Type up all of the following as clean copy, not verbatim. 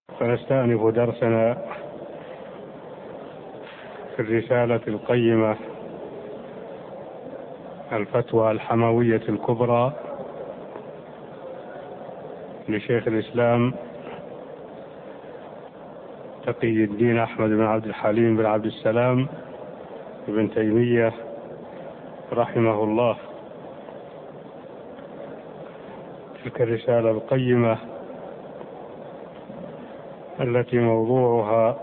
فنستأنف درسنا في الرسالة القيمة الفتوى الحموية الكبرى لشيخ الإسلام تقي الدين أحمد بن عبد الحليم بن عبد السلام بن تيمية رحمه الله. تلك الرسالة القيمة التي موضوعها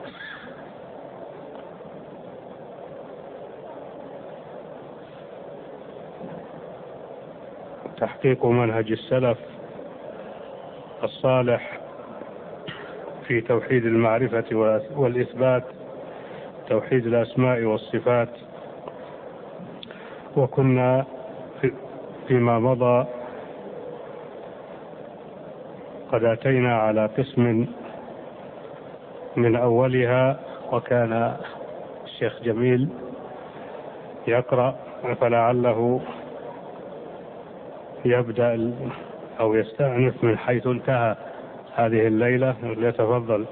تحقيق منهج السلف الصالح في توحيد المعرفة والإثبات، توحيد الأسماء والصفات. وكنا فيما مضى قد أتينا على قسم من أولها، وكان الشيخ جميل يقرأ، فلعله يبدأ أو يستأنف من حيث انتهى هذه الليلة. ليتفضل.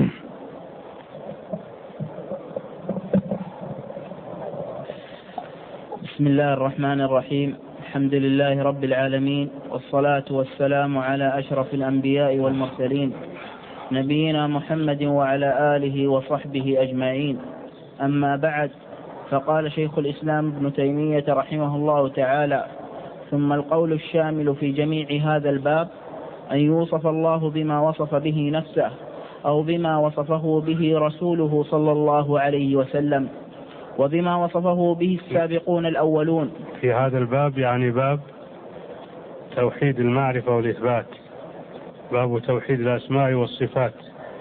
بسم الله الرحمن الرحيم. الحمد لله رب العالمين، والصلاة والسلام على أشرف الأنبياء والمرسلين، نبينا محمد وعلى آله وصحبه أجمعين. أما بعد، فقال شيخ الإسلام ابن تيمية رحمه الله تعالى: ثم القول الشامل في جميع هذا الباب أن يوصف الله بما وصف به نفسه أو بما وصفه به رسوله صلى الله عليه وسلم، وبما وصفه به السابقون الأولون. في هذا الباب يعني باب توحيد المعرفة والإثبات، باب توحيد الأسماء والصفات.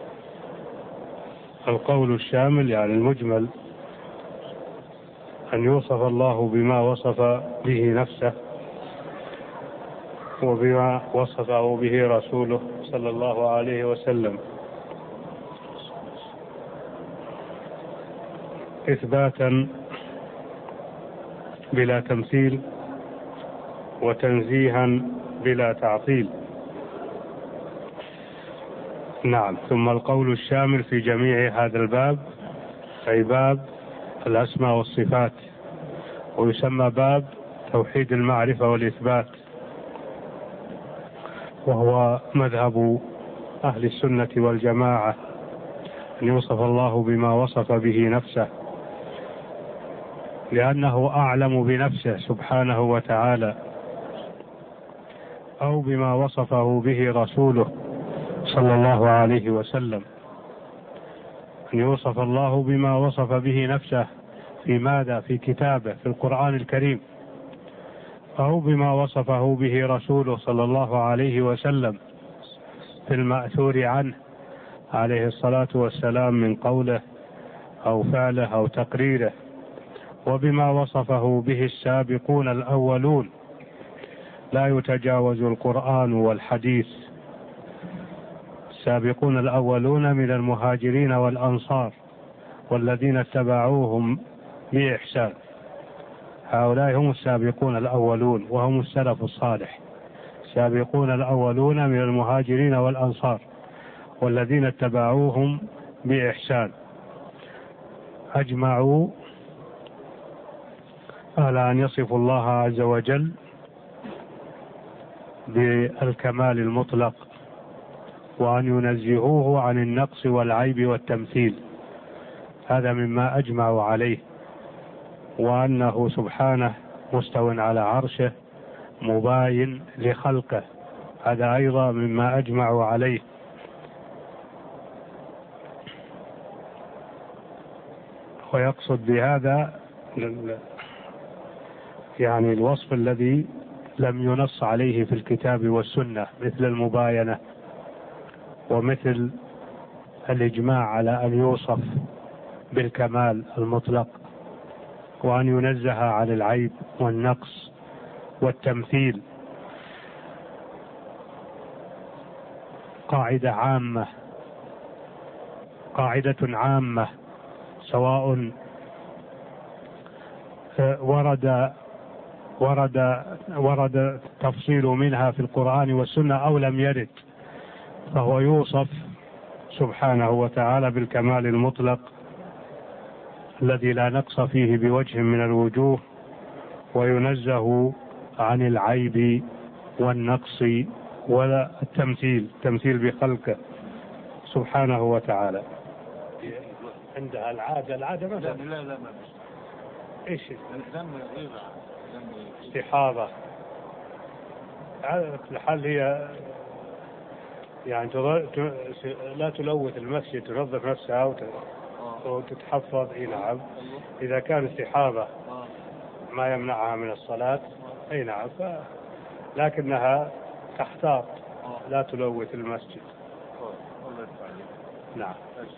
القول الشامل يعني المجمل أن يوصف الله بما وصف به نفسه وبما وصفه به رسوله صلى الله عليه وسلم، إثباتا بلا تمثيل وتنزيها بلا تعطيل. نعم. ثم القول الشامل في جميع هذا الباب أي باب الأسماء والصفات، ويسمى باب توحيد المعرفة والإثبات، وهو مذهب أهل السنة والجماعة، أن يوصف الله بما وصف به نفسه، لأنه أعلم بنفسه سبحانه وتعالى، أو بما وصفه به رسوله صلى الله عليه وسلم. أن يوصف الله بما وصف به نفسه في ماذا؟ في كتابه في القرآن الكريم، أو بما وصفه به رسوله صلى الله عليه وسلم في المأثور عنه عليه الصلاة والسلام من قوله أو فعله أو تقريره، وبما وصفه به السابقون الأولون. لا يتجاوز القرآن والحديث. السابقون الأولون من المهاجرين والأنصار والذين اتبعوهم بإحسان، هؤلاء هم السابقون الأولون وهم السلف الصالح. السابقون الأولون من المهاجرين والأنصار والذين اتبعوهم بإحسان أجمعوا على أن يصفوا الله عز وجل بالكمال المطلق، وأن ينزهوه عن النقص والعيب والتمثيل. هذا مما أجمعوا عليه، وأنه سبحانه مستو على عرشه مباين لخلقه، هذا أيضا مما أجمعوا عليه. ويقصد بهذا يعني الوصف الذي لم ينص عليه في الكتاب والسنة، مثل المباينة ومثل الإجماع على أن يوصف بالكمال المطلق، وأن ينزه عن العيب والنقص والتمثيل. قاعدة عامة سواء ورد تفصيل منها في القرآن والسنة أو لم يرد، فهو يوصف سبحانه وتعالى بالكمال المطلق الذي لا نقص فيه بوجه من الوجوه، وينزه عن العيب والنقص ولا التمثيل بخلقه سبحانه وتعالى. عندها العادة مثلا لا ايش استحاضة على كل حال هي يعني لا تلوث المسجد، تنظف نفسها وتتحفظ. اي نعم، اذا كان استحاضة ما يمنعها من الصلاة اي نعم، لكنها تحتاط لا تلوث المسجد. نعم.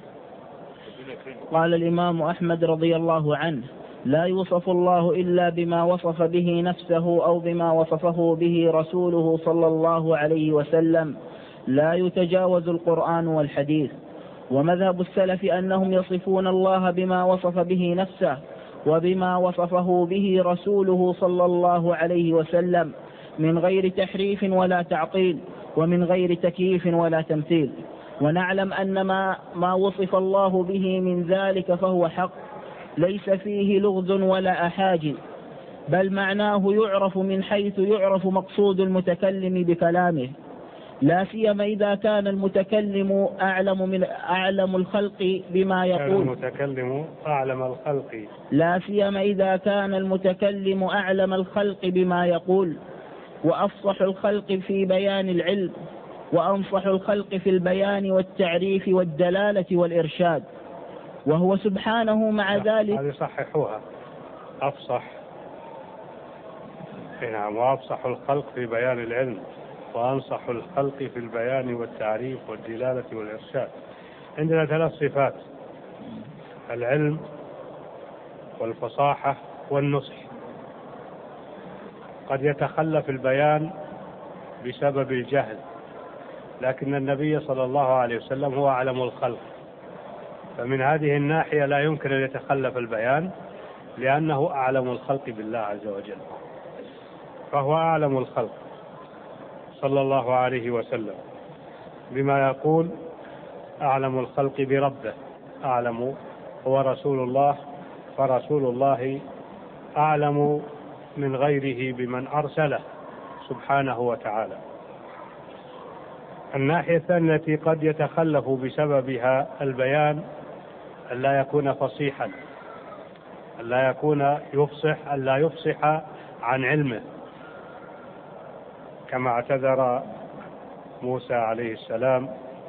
قال الإمام أحمد رضي الله عنه: لا يوصف الله إلا بما وصف به نفسه أو بما وصفه به رسوله صلى الله عليه وسلم، لا يتجاوز القرآن والحديث. ومذهب السلف أنهم يصفون الله بما وصف به نفسه وبما وصفه به رسوله صلى الله عليه وسلم، من غير تحريف ولا تعطيل، ومن غير تكييف ولا تمثيل. ونعلم أن ما وصف الله به من ذلك فهو حق، ليس فيه لغز ولا أحاجي، بل معناه يعرف من حيث يعرف مقصود المتكلم بكلامه، لا سيما إذا كان المتكلم أعلم الخلق بما يقول. المتكلم أعلم الخلق. لا سيما إذا كان المتكلم أعلم الخلق بما يقول، وأفصح الخلق في بيان العلم، وأنصح الخلق في البيان والتعريف والدلالة والإرشاد، وهو سبحانه مع ذلك. هذه صححوها، أفصح. نعم، وأفصح الخلق في بيان العلم، وأنصح الخلق في البيان والتعريف والدلالة والإرشاد. عندنا 3 صفات: العلم والفصاحة والنصح. قد يتخلف البيان بسبب الجهل، لكن النبي صلى الله عليه وسلم هو أعلم الخلق، فمن هذه الناحية لا يمكن أن يتخلف البيان، لأنه أعلم الخلق بالله عز وجل، فهو أعلم الخلق صلى الله عليه وسلم بما يقول. أعلم الخلق بربه، أعلم هو رسول الله، فرسول الله أعلم من غيره بمن أرسله سبحانه وتعالى. الناحية الثانية التي قد يتخلف بسببها البيان أن لا يكون فصيحا، أن لا يكون يفصح، أن لا يفصح عن علمه، كما اعتذر موسى عليه السلام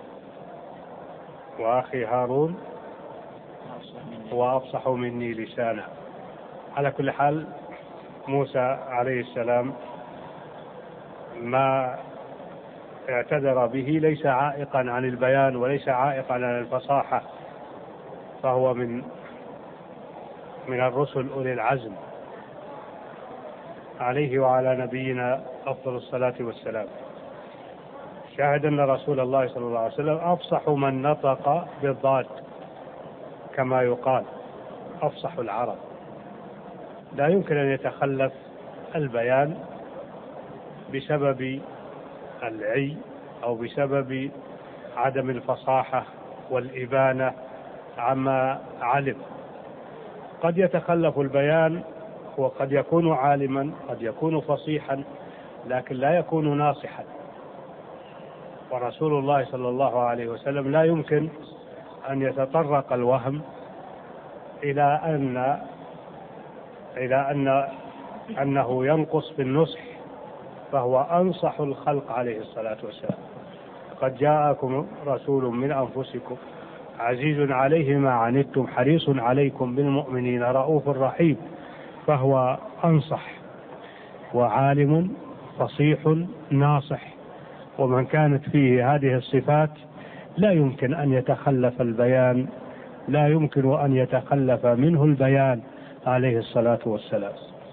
وأخي هارون: هو أفصح مني لسانا. على كل حال موسى عليه السلام ما اعتذر به ليس عائقا عن البيان وليس عائقا عن الفصاحة، فهو من الرسل أولي العزم عليه وعلى نبينا أفضل الصلاة والسلام. شاهد أن رسول الله صلى الله عليه وسلم أفصح من نطق بالضاد، كما يقال أفصح العرب. لا يمكن أن يتخلف البيان بسبب العي أو بسبب عدم الفصاحة والإبانة عما علم. قد يتخلف البيان، وقد يكون عالما، قد يكون فصيحا، لكن لا يكون ناصحا. ورسول الله صلى الله عليه وسلم لا يمكن أن يتطرق الوهم إلى أنه ينقص في النصح، فهو أنصح الخلق عليه الصلاة والسلام. قد جاءكم رسول من أنفسكم عزيز عليه ما عنتم حريص عليكم بالمؤمنين رؤوف رحيم، فهو أنصح وعالم فصيح ناصح. ومن كانت فيه هذه الصفات لا يمكن أن يتخلف البيان، لا يمكن أن يتخلف منه البيان عليه الصلاة والسلام.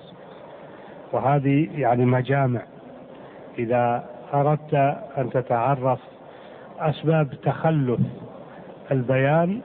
وهذه يعني مجامع. إذا أردت أن تتعرف أسباب تخلف البيان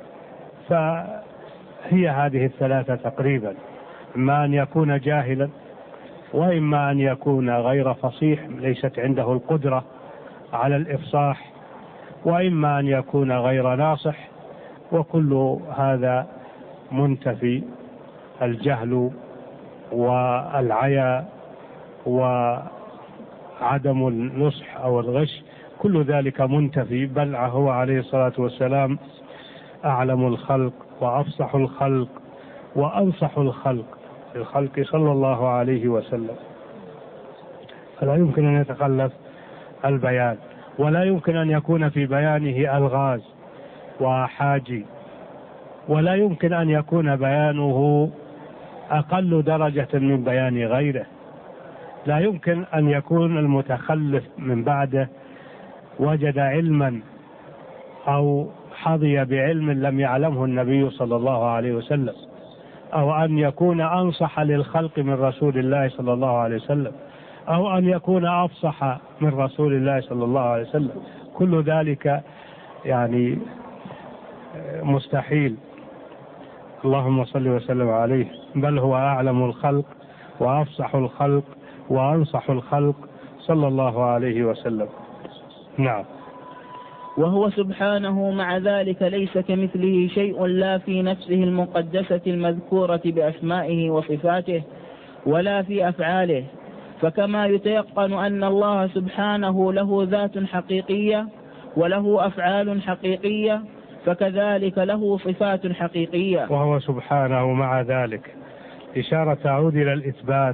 فهي هذه 3 تقريبا: إما أن يكون جاهلا، وإما أن يكون غير فصيح، ليست عنده القدرة على الإفصاح، وإما أن يكون غير ناصح، وكل هذا منتفي. الجهل والعيا وعدم النصح أو الغش كل ذلك منتفي، بل هو عليه الصلاة والسلام أعلم الخلق وأفصح الخلق وأنصح الخلق صلى الله عليه وسلم، فلا يمكن أن يتخلف البيان، ولا يمكن أن يكون في بيانه ألغاز وحاجي، ولا يمكن أن يكون بيانه أقل درجة من بيان غيره. لا يمكن أن يكون المتخلف من بعده وجد علما أو حظي بعلم لم يعلمه النبي صلى الله عليه وسلم، أو أن يكون أنصح للخلق من رسول الله صلى الله عليه وسلم، أو أن يكون أفصح من رسول الله صلى الله عليه وسلم. كل ذلك يعني مستحيل. اللهم صل وسلم عليه، بل هو أعلم الخلق وأفصح الخلق وأنصح الخلق صلى الله عليه وسلم. نعم. وهو سبحانه مع ذلك ليس كمثله شيء، لا في نفسه المقدسة المذكورة بأسمائه وصفاته ولا في أفعاله، فكما يتيقن أن الله سبحانه له ذات حقيقية وله أفعال حقيقية، فكذلك له صفات حقيقية. وهو سبحانه مع ذلك إشارة تعود إلى الإثبات،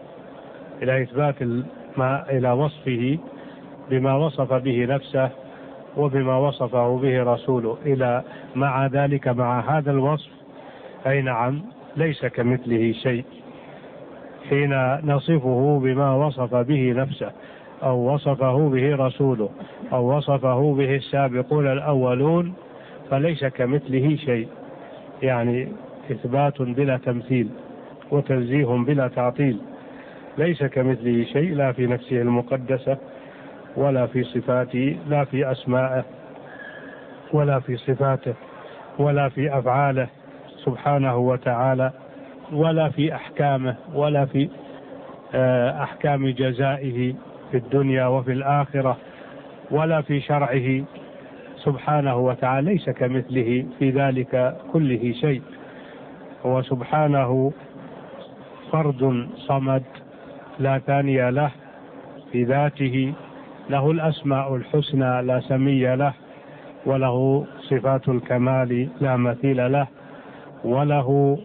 إلى وصفه بما وصف به نفسه وبما وصفه به رسوله، إلى مع ذلك مع هذا الوصف. أي نعم، ليس كمثله شيء. حين نصفه بما وصف به نفسه أو وصفه به رسوله أو وصفه به السابقون الأولون فليس كمثله شيء، يعني إثبات بلا تمثيل وتنزيه بلا تعطيل. ليس كمثله شيء، لا في نفسه المقدسة ولا في صفاته، لا في أسمائه ولا في صفاته ولا في أفعاله سبحانه وتعالى، ولا في أحكامه ولا في أحكام جزائه في الدنيا وفي الآخرة ولا في شرعه سبحانه وتعالى. ليس كمثله في ذلك كله شيء. هو سبحانه فرد صمد لا ثاني له في ذاته، له الأسماء الحسنى لا سمي له، وله صفات الكمال لا مثيل له، وله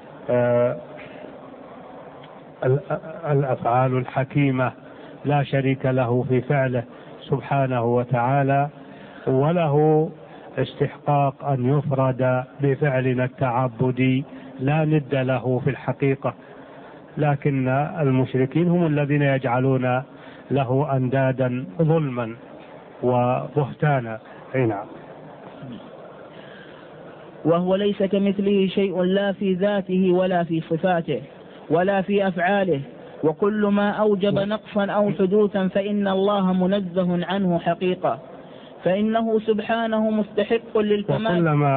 الأفعال الحكيمة لا شريك له في فعله سبحانه وتعالى، وله استحقاق أن يفرد بفعلنا التعبدي لا ند له في الحقيقة، لكن المشركين هم الذين يجعلون له أندادا ظلما وبهتانا. نعم. وهو ليس كمثله شيء، لا في ذاته ولا في صفاته ولا في أفعاله، وكل ما أوجب نقصا أو حدوثا فإن الله منزه عنه حقيقة، فإنه سبحانه مستحق للكمال.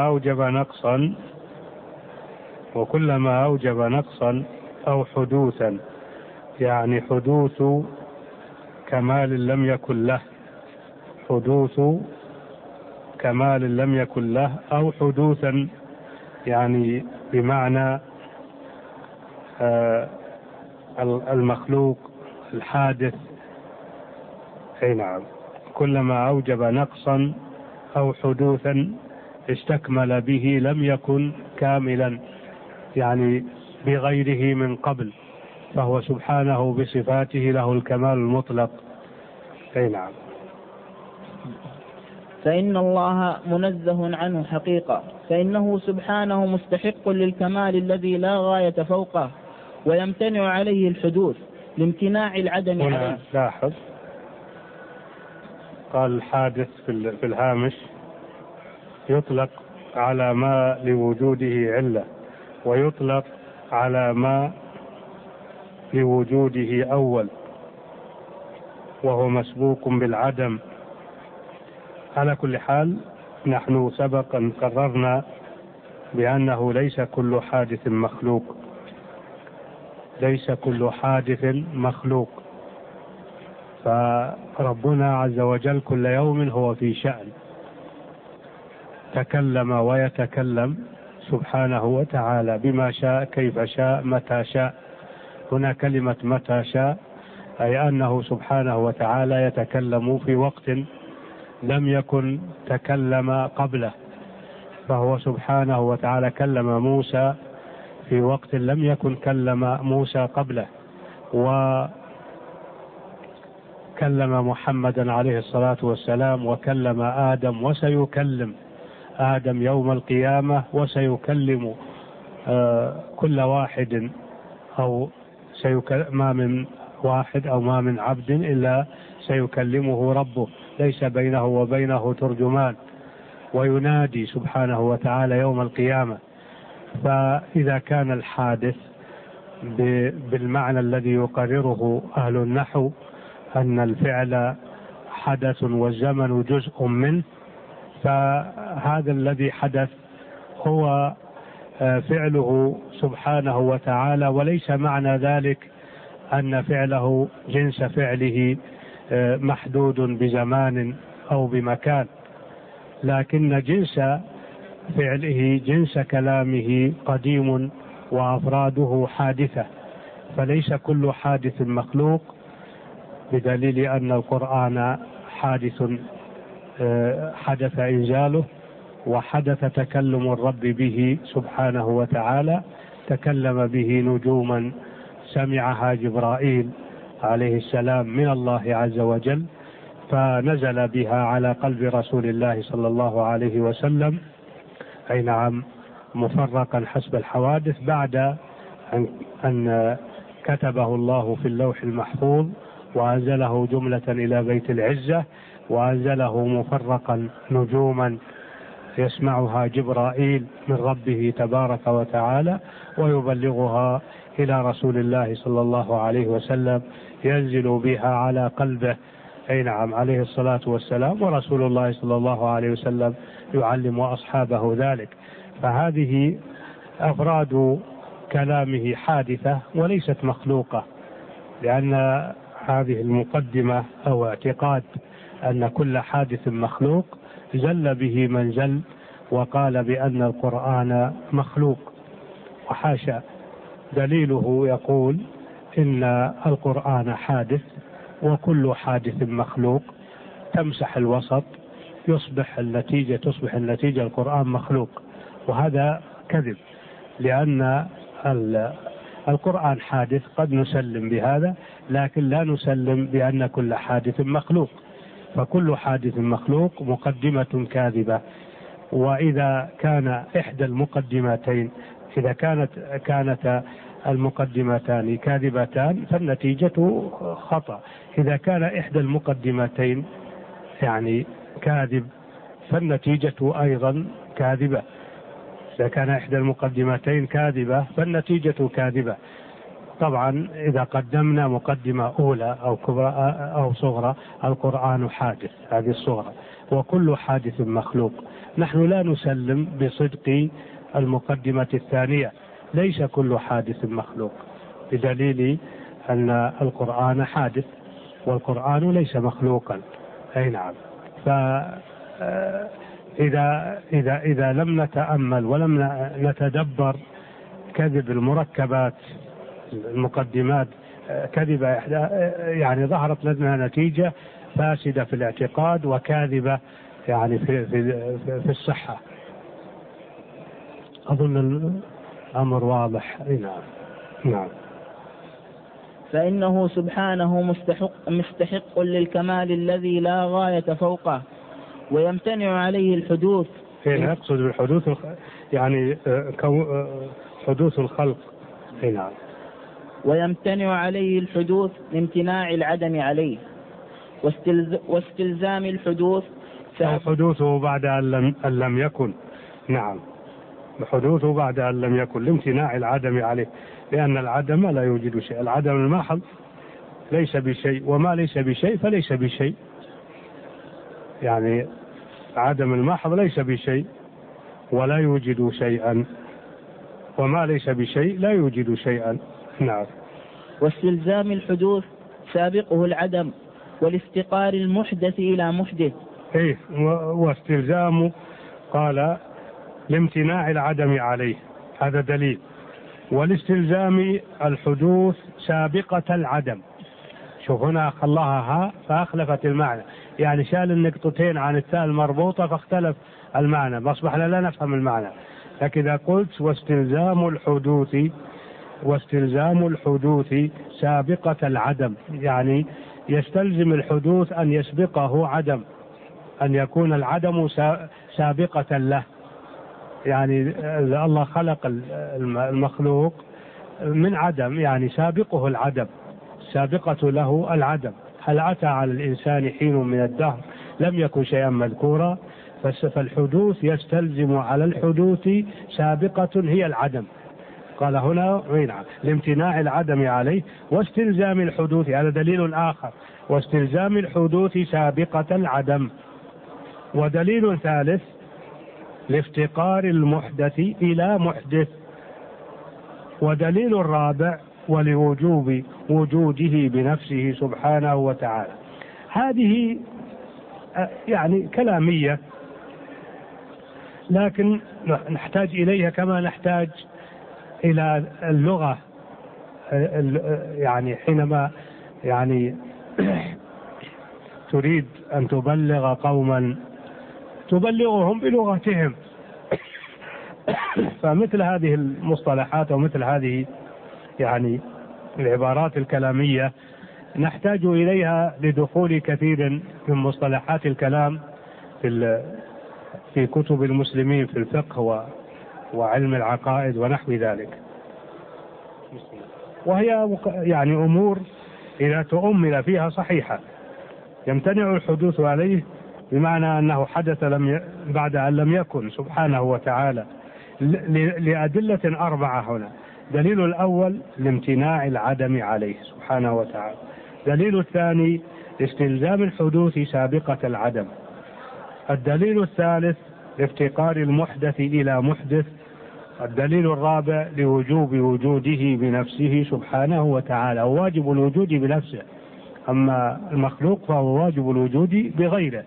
وكلما أوجب نقصا أو حدوثا، يعني حدوث كمال لم يكن له، حدوث كمال لم يكن له، أو حدوثا يعني بمعنى المخلوق الحادث. أي نعم. كلما أوجب نقصا أو حدوثا استكمل به لم يكن كاملا، يعني بغيره من قبل، فهو سبحانه بصفاته له الكمال المطلق. أي نعم. فإن الله منزه عنه حقيقة، فإنه سبحانه مستحق للكمال الذي لا غاية فوقه، ويمتنع عليه الحدوث لامتناع العدم عليه. لاحظ قال الحادث في الهامش يطلق على ما لوجوده علة، ويطلق على ما لوجوده أول، وهو مسبوق بالعدم. على كل حال نحن سبقا قررنا بأنه ليس كل حادث مخلوق، ليس كل حادث مخلوق، فربنا عز وجل كل يوم هو في شأن، تكلم ويتكلم سبحانه وتعالى بما شاء كيف شاء متى شاء. هنا كلمة متى شاء أي أنه سبحانه وتعالى يتكلم في وقت لم يكن تكلم قبله، فهو سبحانه وتعالى كلم موسى في وقت لم يكن كلم موسى قبله، وكلم محمدا عليه الصلاة والسلام، وكلم آدم، وسيكلم آدم يوم القيامة، وسيكلم كل واحد، أو ما من واحد أو ما من عبد إلا سيكلمه ربه، ليس بينه وبينه ترجمان، وينادي سبحانه وتعالى يوم القيامة. فإذا كان الحادث بالمعنى الذي يقرره أهل النحو أن الفعل حدث والزمن جزء منه، فهذا الذي حدث هو فعله سبحانه وتعالى، وليس معنى ذلك أن فعله جنس فعله محدود بزمان أو بمكان، لكن جنس فعله جنس كلامه قديم وأفراده حادثة، فليس كل حادث مخلوق، بدليل أن القرآن حدث إنزاله وحدث تكلم الرب به سبحانه وتعالى، تكلم به نجوما سمعها جبرائيل عليه السلام من الله عز وجل، فنزل بها على قلب رسول الله صلى الله عليه وسلم، أي نعم، مفرقا حسب الحوادث، بعد أن كتبه الله في اللوح المحفوظ وأنزله جملة إلى بيت العزة، وأنزله مفرقا نجوما يسمعها جبرائيل من ربه تبارك وتعالى ويبلغها إلى رسول الله صلى الله عليه وسلم، ينزل بها على قلبه، أي نعم، عليه الصلاة والسلام، ورسول الله صلى الله عليه وسلم يعلم أصحابه ذلك. فهذه أفراد كلامه حادثة وليست مخلوقة، لأن هذه المقدمة أو اعتقاد أن كل حادث مخلوق زل به من زل وقال بأن القرآن مخلوق، وحاشا، دليله يقول إن القرآن حادث وكل حادث مخلوق، تمسح الوسط تصبح النتيجة القرآن مخلوق، وهذا كذب، لأن القرآن حادث قد نسلم بهذا، لكن لا نسلم بأن كل حادث مخلوق، فكل حادث مخلوق مقدمة كاذبة. وإذا كان إحدى المقدمتين كانت المقدمتان كاذبتان فالنتيجة خطأ. إذا كان إحدى المقدمتين يعني كاذب فالنتيجة أيضا كاذبة. إذا كان إحدى المقدمتين كاذبة فالنتيجة كاذبة. طبعا إذا قدمنا مقدمة أولى أو كبرى أو صغرى، القرآن حادث، هذه الصغرى، وكل حادث مخلوق. نحن لا نسلم بصدق المقدمة الثانية، ليس كل حادث مخلوق، بدليل أن القرآن حادث والقرآن ليس مخلوقا. أي نعم. إذا لم نتأمل ولم نتدبر كذب المركبات، المقدمات كذبة، يعني ظهرت لنا نتيجة فاسدة في الاعتقاد وكاذبة يعني في الصحة. أظن الأمر واضح. نعم. فإنه سبحانه مستحق للكمال الذي لا غاية فوقه، ويمتنع عليه الحدوث. يقصد بالحدوث يعني حدوث الخلق. نعم. ويمتنع عليه الحدوث لامتناع العدم عليه، واستلزام الحدوث حدوثه بعد أن لم يكن. نعم، حدوثه بعد أن لم يكن لامتناع العدم عليه، لأن العدم لا يوجد شيء، العدم المحض ليس بشيء، وما ليس بشيء فليس بشيء، يعني عدم المحض ليس بشيء ولا يوجد شيئا، وما ليس بشيء لا يوجد شيئا. نعم. واستلزام الحدوث سابقه العدم، والافتقار المحدث إلى محدث. واستلزام قال لامتناع العدم عليه، هذا دليل. والاستلزام الحدوث سابقة العدم. شوف هنا خلاها ها فأخلفت المعنى، يعني شال النقطتين عن التاء المربوطة فاختلف المعنى، فأصبح لا نفهم المعنى. لكن إذا قلت واستلزام الحدوث سابقة العدم، يعني يستلزم الحدوث أن يسبقه عدم، أن يكون العدم سابقة له. يعني الله خلق المخلوق من عدم، يعني سابقه العدم، سابقة له العدم. هل أتى على الإنسان حين من الدهر لم يكن شيئا مذكورا؟ فالحدوث يستلزم على الحدوث سابقة هي العدم. قال هنا لامتناع العدم عليه واستلزام الحدوث، هذا دليل آخر، واستلزام الحدوث سابقة العدم. ودليل ثالث لافتقار المحدث إلى محدث. ودليل الرابع ولوجوب وجوده بنفسه سبحانه وتعالى. هذه يعني كلامية، لكن نحتاج إليها كما نحتاج إلى اللغة. يعني حينما يعني تريد أن تبلغ قوما تبلغهم بلغتهم، فمثل هذه المصطلحات ومثل هذه يعني العبارات الكلامية نحتاج إليها لدخول كثير من مصطلحات الكلام في كتب المسلمين في الفقه وعلم العقائد ونحو ذلك. وهي يعني أمور إذا تؤمل فيها صحيحة. يمتنع الحدوث عليه بمعنى أنه حدث بعد أن لم يكن سبحانه وتعالى، لأدلة 4 هنا. دليل الأول لامتناع العدم عليه سبحانه وتعالى. دليل الثاني استلزام الحدوث سابقة العدم. الدليل الثالث لافتقار المحدث إلى محدث. الدليل الرابع لوجوب وجوده بنفسه سبحانه وتعالى، واجب الوجود بنفسه، أما المخلوق فهو واجب الوجود بغيره.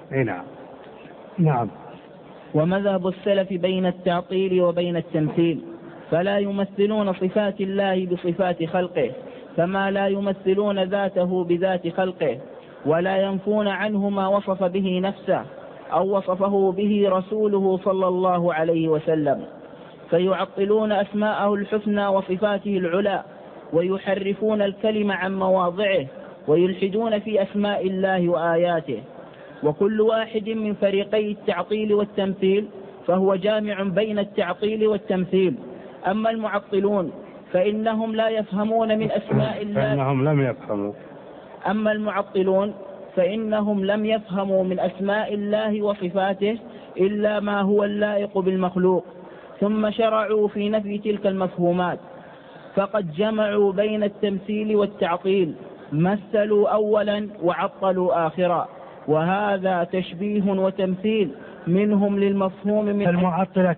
نعم. ومذهب السلف بين التعطيل وبين التمثيل، فلا يمثلون صفات الله بصفات خلقه كما لا يمثلون ذاته بذات خلقه، ولا ينفون عنه ما وصف به نفسه أو وصفه به رسوله صلى الله عليه وسلم، فيعطلون أسماءه الحسنى وصفاته العلى، ويحرفون الكلم عن مواضعه، ويلحدون في أسماء الله وآياته. وكل واحد من فريقي التعطيل والتمثيل فهو جامع بين التعطيل والتمثيل. أما المعطلون فإنهم لا يفهمون من أسماء الله أما المعطلون فإنهم لم يفهموا من أسماء الله وصفاته إلا ما هو اللائق بالمخلوق، ثم شرعوا في نفي تلك المفهومات، فقد جمعوا بين التمثيل والتعطيل، مثلوا أولا وعطلوا آخرا، وهذا تشبيه وتمثيل منهم للمفهوم من المعطلة.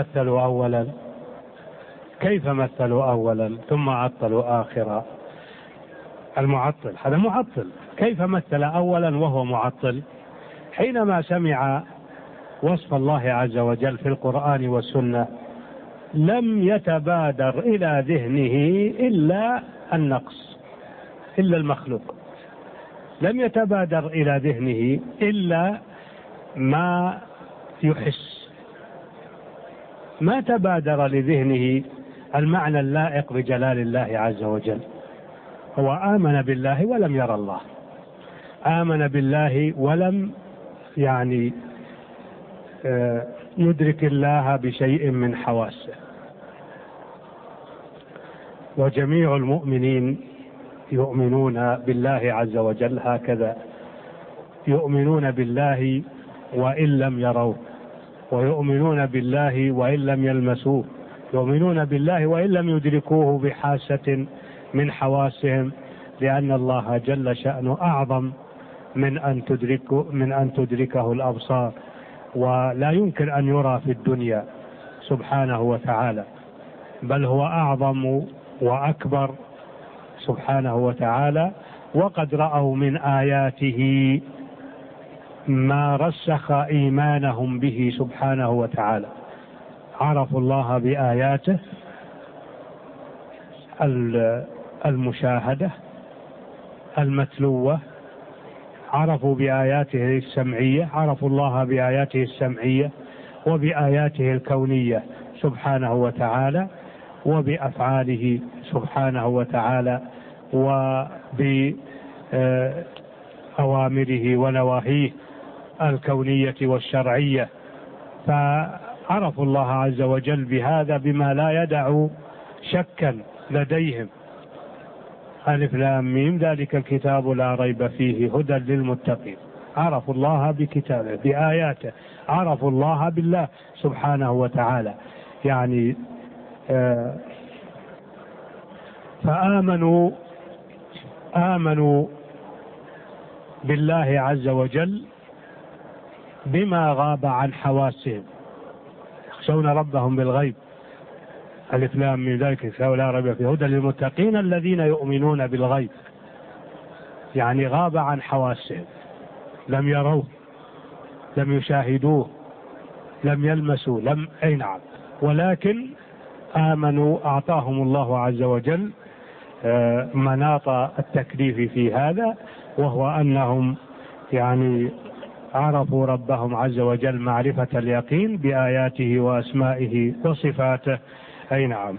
كيف مثلوا أولا ثم عطلوا آخرا؟ المعطل هذا معطل، كيف مثل أولا وهو معطل؟ حينما سمع وصف الله عز وجل في القرآن والسنة لم يتبادر إلى ذهنه إلا النقص، إلا المخلوق، لم يتبادر إلى ذهنه إلا ما يحس، ما تبادر لذهنه المعنى اللائق بجلال الله عز وجل. هو آمن بالله ولم يرى الله، آمن بالله ولم يعني يدرك الله بشيء من حواسه. وجميع المؤمنين يؤمنون بالله عز وجل هكذا، يؤمنون بالله وإن لم يروه، ويؤمنون بالله وإن لم يلمسوه، يؤمنون بالله وإن لم يدركوه بحاسة من حواسهم، لأن الله جل شأنه أعظم من أن تدركه الأبصار، ولا يمكن أن يرى في الدنيا سبحانه وتعالى، بل هو أعظم وأكبر سبحانه وتعالى. وقد رأوا من آياته ما رسخ إيمانهم به سبحانه وتعالى. عرفوا الله بآياته المشاهدة المتلوة، عرفوا بآياته السمعية، عرفوا الله بآياته السمعية وبآياته الكونية سبحانه وتعالى، وبأفعاله سبحانه وتعالى، وبأوامره ونواهيه الكونية والشرعية. فعرفوا الله عز وجل بهذا بما لا يدع شكا لديهم. ألف لام ميم ذلك الكتاب لا ريب فيه هدى للمتقين. عرفوا الله بكتابه بآياته، عرفوا الله بالله سبحانه وتعالى، يعني فآمنوا بالله عز وجل بما غاب عن حواسهم، يخشون ربهم بالغيب. ألف لام من ذلك الكتاب لا ريب فيه هدى للمتقين الذين يؤمنون بالغيب، يعني غاب عن حواسهم، لم يروه، لم يشاهدوه، لم يلمسوا، أي نعم، ولكن آمنوا. أعطاهم الله عز وجل مناط التكليف في هذا، وهو أنهم يعني عرفوا ربهم عز وجل معرفة اليقين بآياته وأسمائه وصفاته. أي نعم.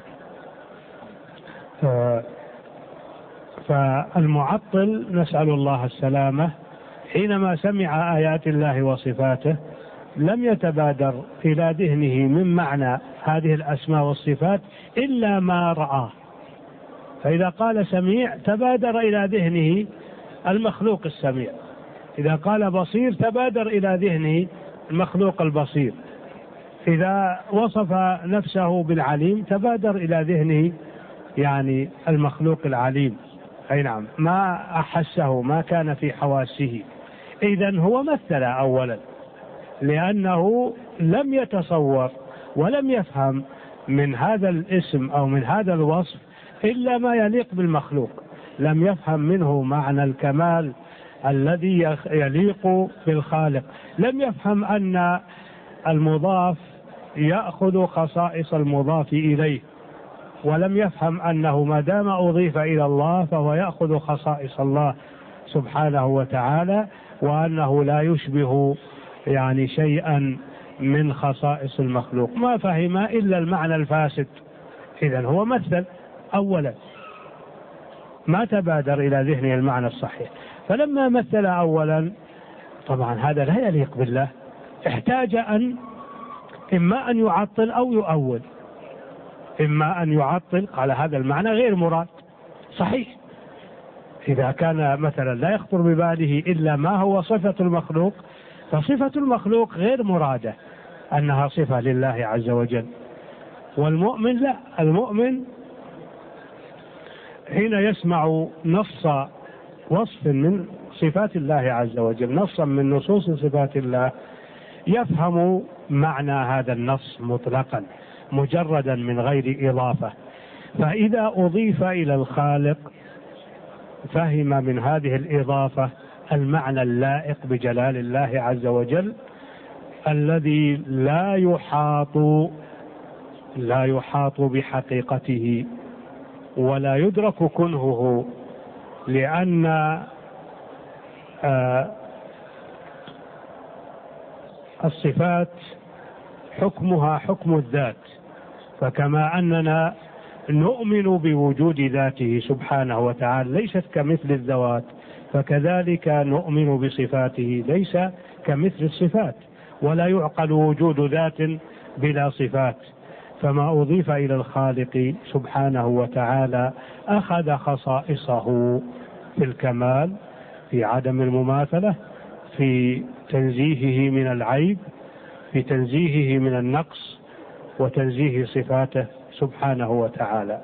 فالمعطل نسأل الله السلامة حينما سمع آيات الله وصفاته لم يتبادر إلى ذهنه من معنى هذه الأسماء والصفات إلا ما رآه. فإذا قال سميع تبادر إلى ذهنه المخلوق السميع، إذا قال بصير تبادر إلى ذهنه المخلوق البصير، إذا وصف نفسه بالعليم تبادر إلى ذهنه يعني المخلوق العليم. أي نعم، ما أحسه، ما كان في حواسه. إذن هو مثل أولا، لأنه لم يتصور ولم يفهم من هذا الاسم أو من هذا الوصف إلا ما يليق بالمخلوق، لم يفهم منه معنى الكمال الذي يليق بالخالق، لم يفهم أن المضاف يأخذ خصائص المضاف إليه، ولم يفهم أنه ما دام أضيف إلى الله فهو يأخذ خصائص الله سبحانه وتعالى، وأنه لا يشبه يعني شيئا من خصائص المخلوق. ما فهم إلا المعنى الفاسد. إذن هو مثل أولا، ما تبادر إلى ذهنه المعنى الصحيح. فلما مثل أولا طبعا هذا لا يليق بالله، احتاج إما أن يعطل أو يؤول. إما أن يعطل، قال هذا المعنى غير مراد، صحيح. إذا كان مثلا لا يخطر بباله إلا ما هو صفة المخلوق، فصفة المخلوق غير مرادة أنها صفة لله عز وجل. والمؤمن لا، المؤمن حين يسمع نص وصف من صفات الله عز وجل، نصا من نصوص صفات الله، يفهم معنى هذا النص مطلقا مجردا من غير إضافة. فإذا أضيف إلى الخالق فهم من هذه الإضافة المعنى اللائق بجلال الله عز وجل، الذي لا يحاط بحقيقته ولا يدرك كنهه، لأن الصفات حكمها حكم الذات، فكما أننا نؤمن بوجود ذاته سبحانه وتعالى ليست كمثل الذوات، فكذلك نؤمن بصفاته ليس كمثل الصفات، ولا يعقل وجود ذات بلا صفات. فما أضيف إلى الخالق سبحانه وتعالى أخذ خصائصه في الكمال، في عدم المماثلة، في تنزيهه من العيب، في تنزيهه من النقص، وتنزيه صفاته سبحانه وتعالى.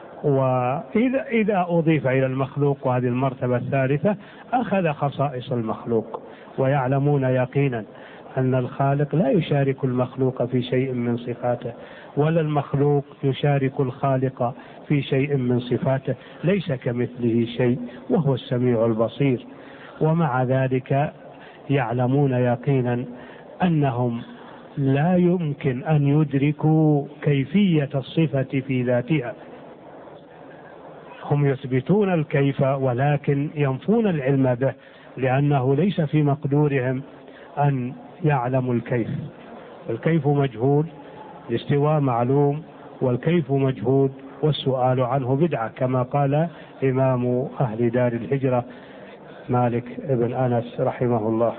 وإذا أضيف إلى المخلوق، وهذه المرتبة الثالثة، أخذ خصائص المخلوق. ويعلمون يقينا أن الخالق لا يشارك المخلوق في شيء من صفاته، ولا المخلوق يشارك الخالق في شيء من صفاته، ليس كمثله شيء وهو السميع البصير. ومع ذلك يعلمون يقينا أنهم لا يمكن أن يدركوا كيفية الصفة في ذاتها. هم يثبتون الكيف ولكن ينفون العلم به، لأنه ليس في مقدورهم أن يعلموا الكيف. الكيف مجهول، الاستواء معلوم، والكيف مجهول، والسؤال عنه بدعة، كما قال إمام أهل دار الهجرة مالك بن أنس رحمه الله.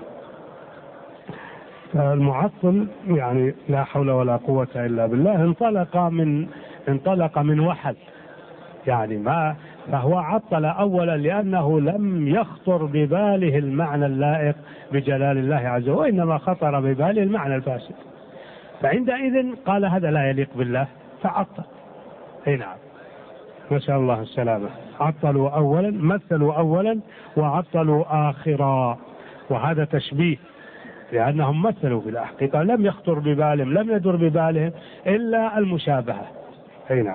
المعطل يعني لا حول ولا قوة إلا بالله انطلق من وحل، يعني ما فهو عطل أولا لأنه لم يخطر بباله المعنى اللائق بجلال الله عز وجل، وإنما خطر بباله المعنى الفاسد، فعندئذ قال هذا لا يليق بالله فعطل. نعم، نسأل الله السلامة. عطلوا أولا، مثلوا أولا وعطلوا آخرا، وهذا تشبيه لأنهم مثلوا في الحقيقة، لم يخطر ببالهم، لم يدر ببالهم إلا المشابهة. نعم.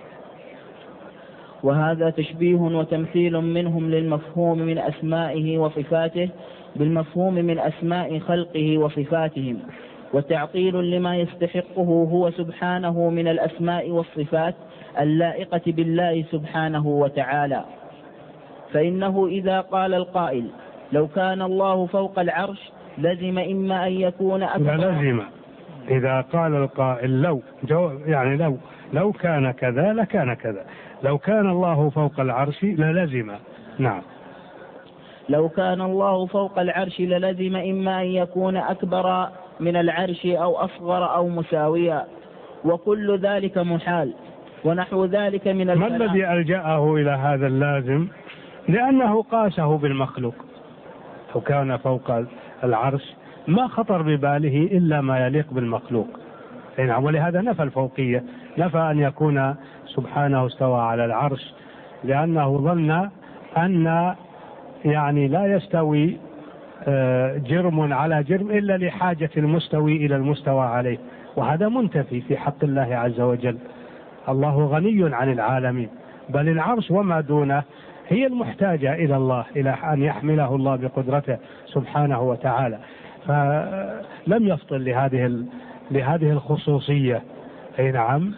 وهذا تشبيه وتمثيل منهم للمفهوم من أسمائه وصفاته بالمفهوم من أسماء خلقه وصفاتهم، وتعطيل لما يستحقه هو سبحانه من الأسماء والصفات اللائقة بالله سبحانه وتعالى. فإنه إذا قال القائل لو كان الله فوق العرش لزم إما أن يكون أكبر. لازم إذا قال القائل لو كان كذا لكان كذا، لو كان الله فوق العرش للزم. نعم. لو كان الله فوق العرش للزم إما أن يكون أكبر من العرش أو أصغر أو مساويا، وكل ذلك محال، ونحو ذلك من الكلام. ما الذي ألجأه إلى هذا اللازم؟ لأنه قاسه بالمخلوق. لو كان فوق العرش ما خطر بباله إلا ما يليق بالمخلوق، ولهذا نفى الفوقية، نفى أن يكون سبحانه استوى على العرش، لأنه ظن أن لا يستوي جرم على جرم إلا لحاجة المستوي إلى المستوى عليه، وهذا منتفي في حق الله عز وجل. الله غني عن العالمين، بل العرش وما دونه هي المحتاجة إلى الله، إلى أن يحمله الله بقدرته سبحانه وتعالى، فلم يفطن لهذه الخصوصية. نعم،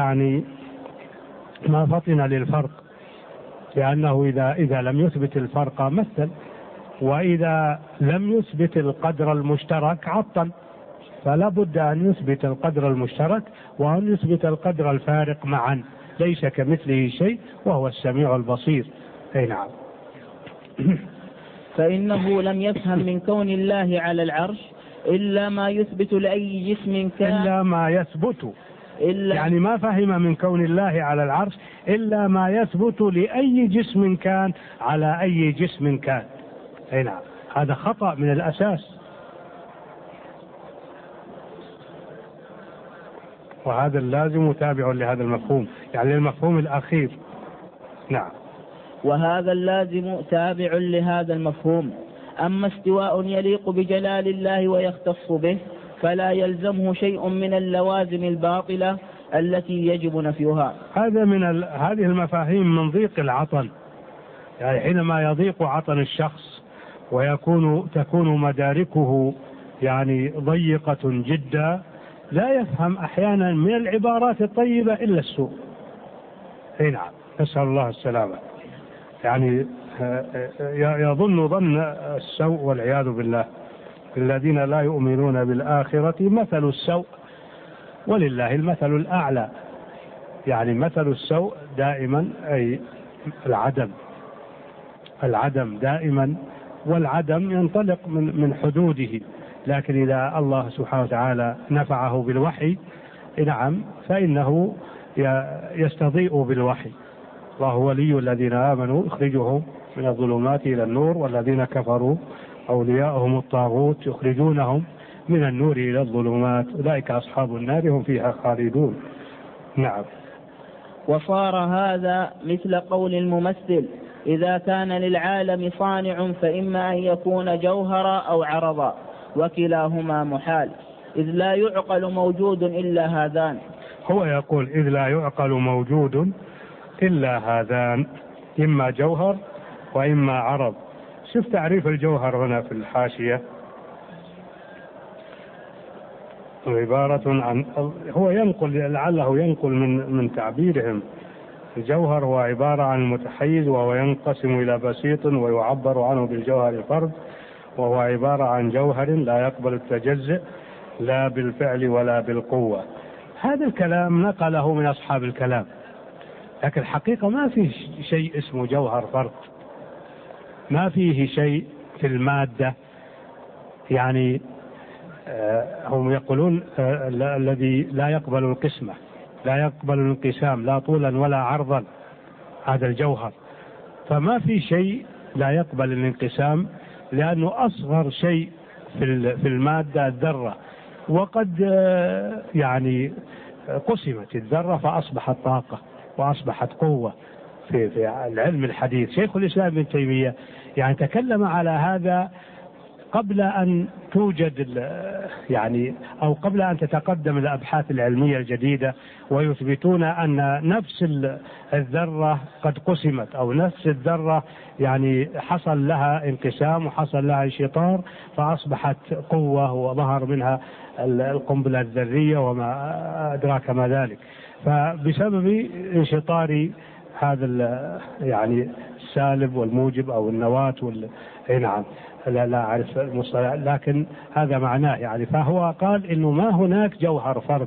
ما فطن للفرق، لأنه إذا لم يثبت الفرق مثل، وإذا لم يثبت القدر المشترك عطل، فلا بد أن يثبت القدر المشترك وأن يثبت القدر الفارق معا، ليس كمثله شيء وهو السميع البصير. نعم. فإنه لم يفهم من كون الله على العرش إلا ما يثبت لأي جسم كان، إلا ما يثبت، ما فهم من كون الله على العرش إلا ما يثبت لأي جسم كان على أي جسم كان. نعم، هذا خطأ من الأساس، وهذا اللازم تابع لهذا المفهوم، المفهوم الأخير. نعم. وهذا اللازم تابع لهذا المفهوم. أما استواء يليق بجلال الله ويختص به فلا يلزمه شيء من اللوازم الباطلة التي يجب نفيها. هذا من هذه المفاهيم من ضيق العطن، حينما يضيق عطن الشخص تكون مداركه ضيقة جدا، لا يفهم أحيانا من العبارات الطيبة إلا السوء. نعم، نسأل الله السلامة. يظن ظن السوء والعياذ بالله. الذين لا يؤمنون بالآخرة مثل السوء ولله المثل الأعلى. مثل السوء دائما أي العدم دائما، والعدم ينطلق من حدوده، لكن إذا الله سبحانه وتعالى نفعه بالوحي فإنه يستضيء بالوحي. الله ولي الذين آمنوا يخرجهم من الظلمات إلى النور، والذين كفروا أولياءهم الطاغوت يخرجونهم من النور إلى الظلمات، أولئك أصحاب النار هم فيها خالدون. نعم. وصار هذا مثل قول الممثل إذا كان للعالم صانع فإما أن يكون جوهرا أو عرضا، وكلاهما محال، إذ لا يعقل موجود إلا هذان. هو يقول إذ لا يعقل موجود إلا هذان، إما جوهر وإما عرض. شوف تعريف الجوهر هنا في الحاشية، عبارة عن، هو ينقل لعله ينقل من تعبيرهم. الجوهر هو عبارة عن متحيز، وهو ينقسم إلى بسيط ويعبر عنه بالجوهر فرد، وهو عبارة عن جوهر لا يقبل التجزئ لا بالفعل ولا بالقوة. هذا الكلام نقله من أصحاب الكلام، لكن الحقيقة ما فيه شيء اسمه جوهر فرد، ما فيه شيء في المادة. يعني هم يقولون الذي لا يقبل القسمة، لا يقبل الانقسام لا طولا ولا عرضا، هذا الجوهر. فما في شيء لا يقبل الانقسام، لأنه أصغر شيء في المادة الذرة، وقد يعني قسمت الذرة فأصبحت طاقة وأصبحت قوة. في العلم الحديث شيخ الإسلام ابن تيمية يعني تكلم على هذا قبل أن توجد يعني أو قبل أن تتقدم الأبحاث العلمية الجديدة، ويثبتون أن نفس الذرة قد قسمت، أو نفس الذرة يعني حصل لها انقسام وحصل لها انشطار فأصبحت قوة، وظهر منها القنبلة الذرية وما أدراك ما ذلك. فبسبب انشطار هذا يعني السالب والموجب أو النواة نعم، لا أعرف المصطلح، لكن هذا معناه يعني. فهو قال إنه ما هناك جوهر فرد،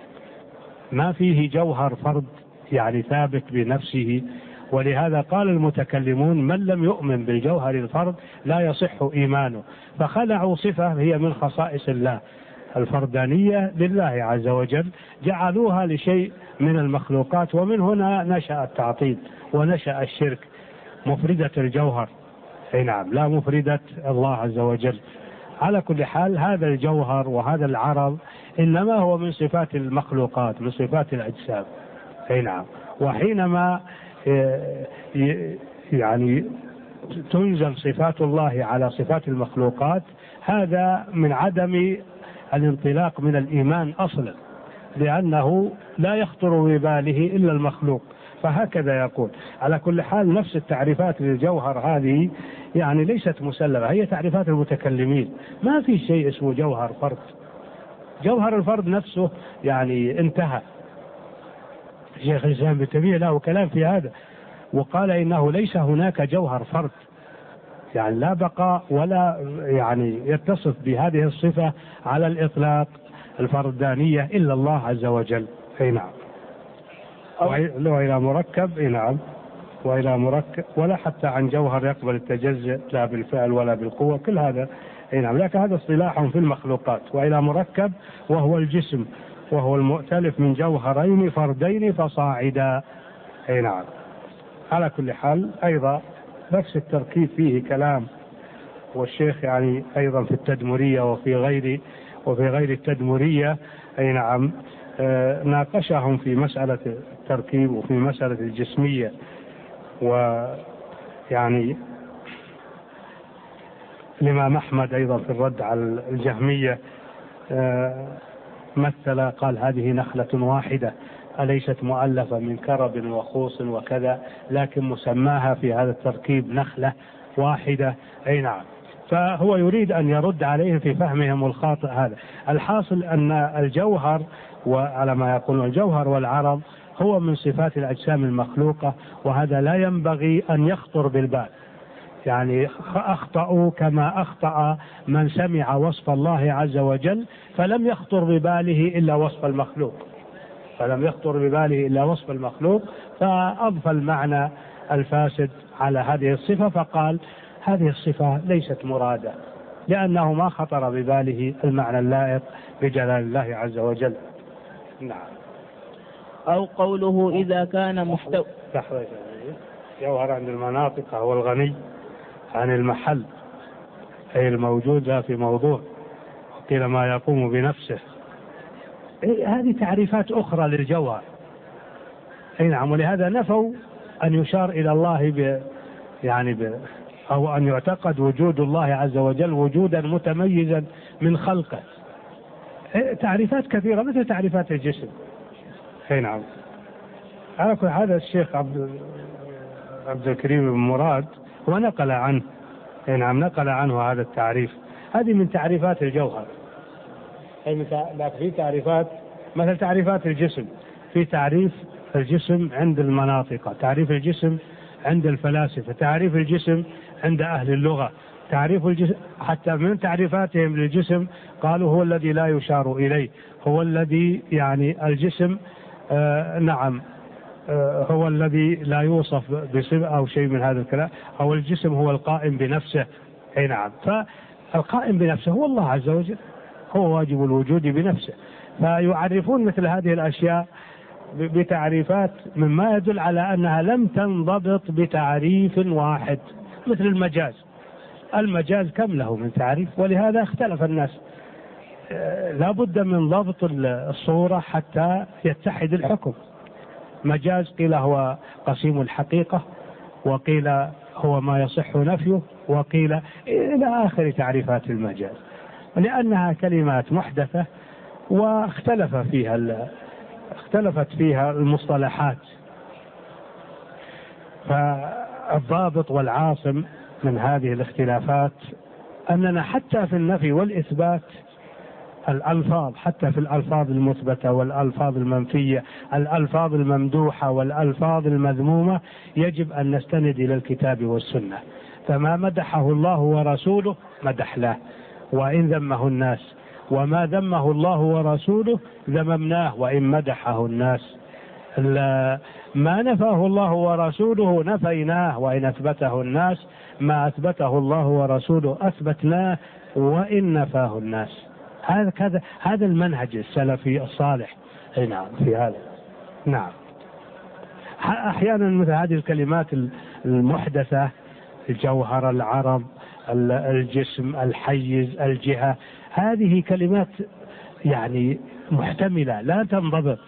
ما فيه جوهر فرد يعني ثابت بنفسه. ولهذا قال المتكلمون من لم يؤمن بالجوهر الفرد لا يصح إيمانه، فخلعوا صفة هي من خصائص الله، الفردانية لله عز وجل، جعلوها لشيء من المخلوقات، ومن هنا نشأ التعطيل ونشأ الشرك. مفردة الجوهر نعم، لا مفردة الله عز وجل. على كل حال هذا الجوهر وهذا العرض إنما هو من صفات المخلوقات، من صفات الأجسام نعم. وحينما يعني تنزل صفات الله على صفات المخلوقات، هذا من عدم الانطلاق من الإيمان أصلا، لأنه لا يخطر بباله إلا المخلوق. فهكذا يقول. على كل حال نفس التعريفات للجوهر هذه يعني ليست مسلمة، هي تعريفات المتكلمين، ما في شيء اسمه جوهر فرد. جوهر الفرد نفسه يعني انتهى. شيخ الإسلام ابن تيمية له كلام في هذا، وقال إنه ليس هناك جوهر فرد، يعني لا بقاء ولا يعني يتصف بهذه الصفة على الإطلاق الفردانية إلا الله عز وجل نعم. وإلى مركب نعم، وإلى مركب، ولا حتى عن جوهر يقبل التجزئ لا بالفعل ولا بالقوة، كل هذا نعم. لكن هذا اصطلاح في المخلوقات. وإلى مركب وهو الجسم، وهو المؤتلف من جوهرين فردين فصاعدا نعم. على كل حال أيضا نفس التركيب فيه كلام، والشيخ يعني أيضا في التدمرية وفي غير التدمرية نعم ناقشهم في مسألة التركيب وفي مسألة الجسمية. ويعني الإمام أحمد أيضا في الرد على الجهمية مثل، قال هذه نخلة واحدة أليست مؤلفة من كرب وخوص وكذا، لكن مسماها في هذا التركيب نخلة واحدة نعم. فهو يريد أن يرد عليهم في فهمهم الخاطئ هذا. الحاصل أن الجوهر، وعلى ما يقول الجوهر والعرض، هو من صفات الأجسام المخلوقة، وهذا لا ينبغي أن يخطر بالبال. يعني أخطأوا كما أخطأ من سمع وصف الله عز وجل فلم يخطر بباله إلا وصف المخلوق، فأضفى المعنى الفاسد على هذه الصفة، فقال هذه الصفة ليست مرادة، لأنه ما خطر بباله المعنى اللائق بجلال الله عز وجل نعم. أو قوله إذا كان جوهر عند المناطق هو الغني عن المحل، أي الموجود لا في موضوع، قيل ما يقوم بنفسه. هذه تعريفات أخرى للجوهر نعم. ولهذا نفوا أن يشار إلى الله أو أن يعتقد وجود الله عز وجل وجودا متميزا من خلقه. تعريفات كثيرة مثل تعريفات الجسم نعم. على كل هذا الشيخ عبد الكريم بن مراد ونقل عنه نعم، نقل عنه هذا التعريف. هذه من تعريفات الجوهر لكن في تعريفات مثل تعريفات الجسم، في تعريف الجسم عند المناطق، تعريف الجسم عند الفلاسفة، تعريف الجسم عند أهل اللغة، تعريف الجسم حتى من تعريفاتهم للجسم قالوا هو الذي لا يشار إليه، هو الذي يعني الجسم نعم هو الذي لا يوصف بصفة أو شيء من هذا الكلام، أو الجسم هو القائم بنفسه. أي نعم، فالقائم بنفسه هو الله عز وجل، هو واجب الوجود بنفسه. فيعرفون مثل هذه الأشياء بتعريفات مما يدل على أنها لم تنضبط بتعريف واحد، مثل المجاز. المجاز كم له من تعريف، ولهذا اختلف الناس. لا بد من ضبط الصورة حتى يتحد الحكم. مجاز قيل هو قسيم الحقيقة، وقيل هو ما يصح نفيه، وقيل إلى آخر تعريفات المجاز، لأنها كلمات محدثة واختلفت فيها المصطلحات. فالضابط والعاصم من هذه الاختلافات أننا حتى في النفي والإثبات الألفاظ، حتى في الألفاظ المثبتة والألفاظ المنفية، الألفاظ الممدوحة والألفاظ المذمومة، يجب أن نستند إلى الكتاب والسنة. فما مدحه الله ورسوله مدح له، وإن ذمه الناس، وما ذمه الله ورسوله ذممناه وإن مدحه الناس. ما نفاه الله ورسوله نفيناه وإن أثبته الناس، ما أثبته الله ورسوله أثبتناه وإن نفاه الناس. هذا المنهج السلفي الصالح. نعم في هذا. نعم أحيانا مثل هذه الكلمات المحدثة، الجوهر، العرض، الجسم، الحيز، الجهة، هذه كلمات يعني محتملة لا تنضبط.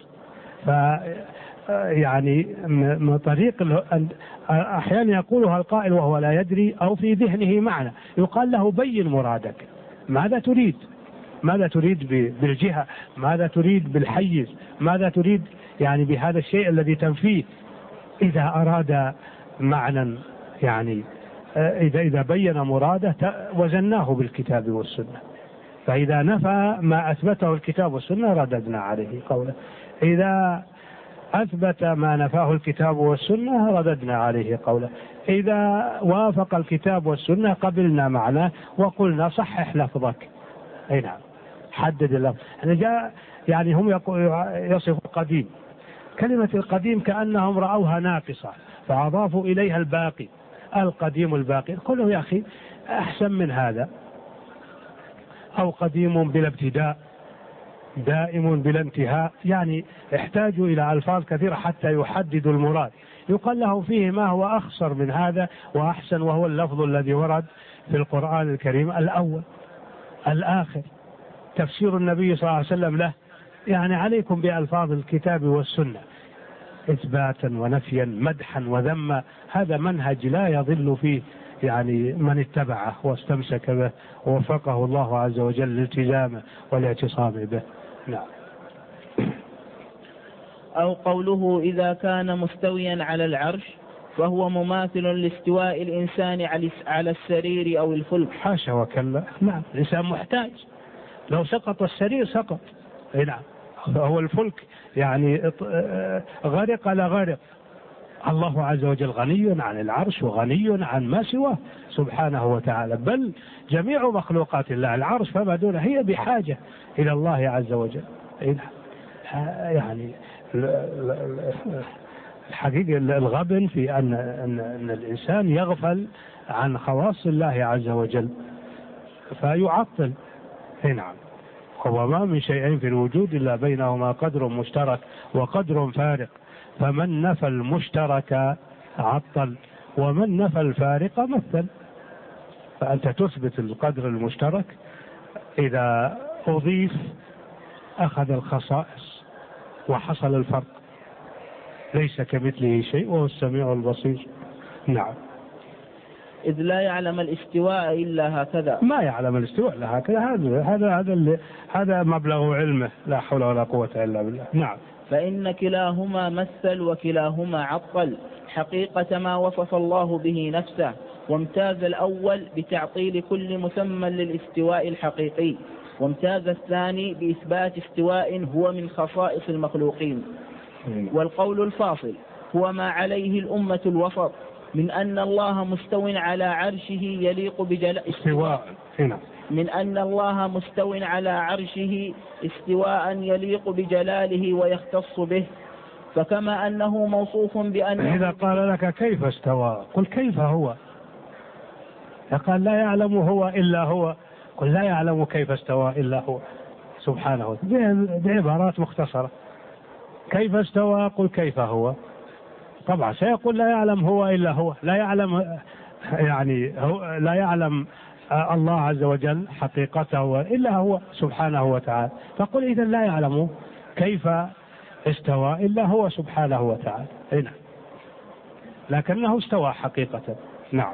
يعني من طريق أحيانا يقولها القائل وهو لا يدري أو في ذهنه معنى، يقال له بين مرادك، ماذا تريد؟ ماذا تريد بالجهة؟ ماذا تريد بالحيز؟ ماذا تريد يعني بهذا الشيء الذي تنفيه؟ إذا أراد معنى يعني إذا بين مراده وزناه بالكتاب والسنة. فإذا نفى ما أثبته الكتاب والسنة رددنا عليه قوله، إذا أثبت ما نفاه الكتاب والسنة رددنا عليه قوله، إذا وافق الكتاب والسنة قبلنا معناه وقلنا صحح لفظك. أي نعم، حدد اللفظ. يعني هم يصفوا القديم، كلمة القديم كأنهم رأوها ناقصة فأضافوا إليها الباقي، القديم الباقي. قلوا يا أخي أحسن من هذا، أو قديم بلا ابتداء، دائم بلا انتهاء، يعني احتاجوا إلى ألفاظ كثيرة حتى يحددوا المراد. يقال له فيه ما هو أخصر من هذا وأحسن، وهو اللفظ الذي ورد في القرآن الكريم الأول الآخر، تفسير النبي صلى الله عليه وسلم له. يعني عليكم بألفاظ الكتاب والسنة إثباتا ونفيا، مدحا وذما. هذا منهج لا يضل فيه يعني من اتبعه واستمسك به ووفقه الله عز وجل للالتزام والاعتصام به. نعم. أو قوله إذا كان مستويا على العرش فهو مماثل لاستواء الإنسان على السرير أو الفلك. حاشا وكلا. نعم، الإنسان محتاج، لو سقط السرير سقط. نعم، هو الفلك يعني غرق لا غرق. الله عز وجل غني عن العرش وغني عن ما سواه سبحانه وتعالى، بل جميع مخلوقات الله، العرش فما دونه هي بحاجة إلى الله عز وجل. يعني الحقيقة الغبن في أن الإنسان يغفل عن خواص الله عز وجل فيعطل. نعم، وما من شيئين في الوجود إلا بينهما قدر مشترك وقدر فارق، فمن نفى المشترك عطل ومن نفى الفارق مثل. فأنت تثبت القدر المشترك، إذا أضيف أخذ الخصائص وحصل الفرق، ليس كمثله شيء وهو السميع البصير. نعم. إذ لا يعلم الاستواء إلا هكذا. ما يعلم الاستواء إلا هكذا، هذا مبلغ علمه، لا حول ولا قوة إلا بالله. نعم. فإن كلاهما مثل وكلاهما عطل حقيقة ما وصف الله به نفسه، وامتاز الأول بتعطيل كل مسمى للاستواء الحقيقي، وامتاز الثاني بإثبات استواء هو من خصائص المخلوقين. والقول الفاصل هو ما عليه الأمة الوسط من أن الله مستو على عرشه يليق من أن الله مستو على عرشه استواء يليق بجلاله ويختص به. فكما أنه موصوف بأنه إذا قال لك كيف استوى قل كيف هو، قال لا يعلم هو إلا هو قل لا يعلم كيف استوى إلا هو سبحانه وتعالى بعبارات مختصرة. كيف استوى قل كيف هو. طبعا سيقول لا يعلم هو إلا هو، لا يعلم يعني هو لا يعلم الله عز وجل حقيقته إلا هو سبحانه وتعالى، فقل إذا لا يعلم كيف استوى إلا هو سبحانه وتعالى. هنا لكنه استوى حقيقة. نعم.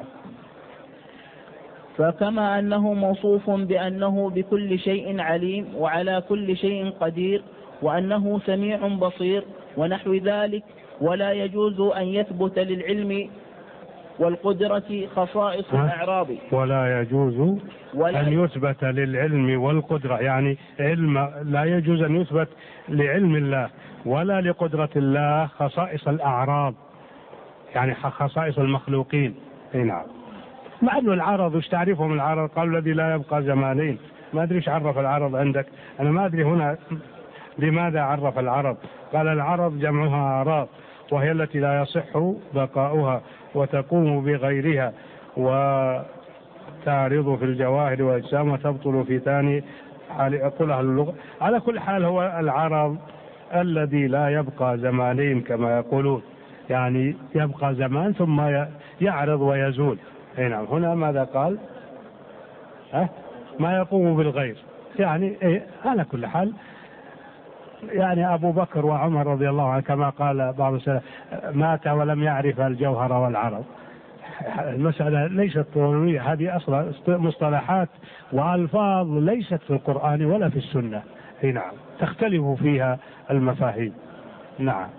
فكما أنه موصوف بأنه بكل شيء عليم وعلى كل شيء قدير وأنه سميع بصير ونحو ذلك، ولا يجوز أن يثبت للعلم والقدرة خصائص الأعراض. ولا يجوز أن يثبت للعلم والقدرة، يعني علم لا يجوز أن يثبت لعلم الله ولا لقدرة الله خصائص الأعراض، يعني خصائص المخلوقين. نعم. مع أنه العرض وش تعرفهم العرض؟ قالوا الذي لا يبقى زمانين. ما أدري ايش عرف العرض عندك، أنا ما أدري هنا لماذا عرف العرض. قال العرض جمعها أعراض وهي التي لا يصح بقاؤها وتقوم بغيرها وتعرض في الجواهر والأجسام وتبطل في ثاني حال أقولها اللغة. على كل حال هو العرض الذي لا يبقى زمانين كما يقولون، يعني يبقى زمان ثم يعرض ويزول. نعم. هنا ماذا قال؟ ما يقوم بالغير، يعني على كل حال يعني أبو بكر وعمر رضي الله عنه كما قال بعض السلف مات ولم يعرف الجوهر والعرض. المسألة ليست ضرورية، هذه أصلا مصطلحات وألفاظ ليست في القرآن ولا في السنة. نعم. تختلف فيها المفاهيم. نعم.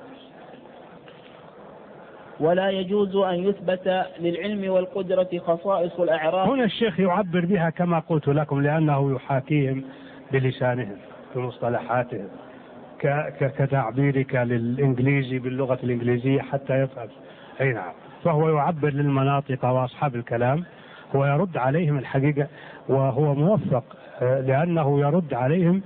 ولا يجوز أن يثبت للعلم والقدرة خصائص الأعراض. هنا الشيخ يعبر بها كما قلت لكم لأنه يحاكيهم بلسانهم بمصطلحاتهم كتعبيرك للإنجليزي باللغة الإنجليزية حتى يفهم. أي نعم. فهو يعبر للمناطق وأصحاب الكلام، هو يرد عليهم الحقيقة، وهو موفق لأنه يرد عليهم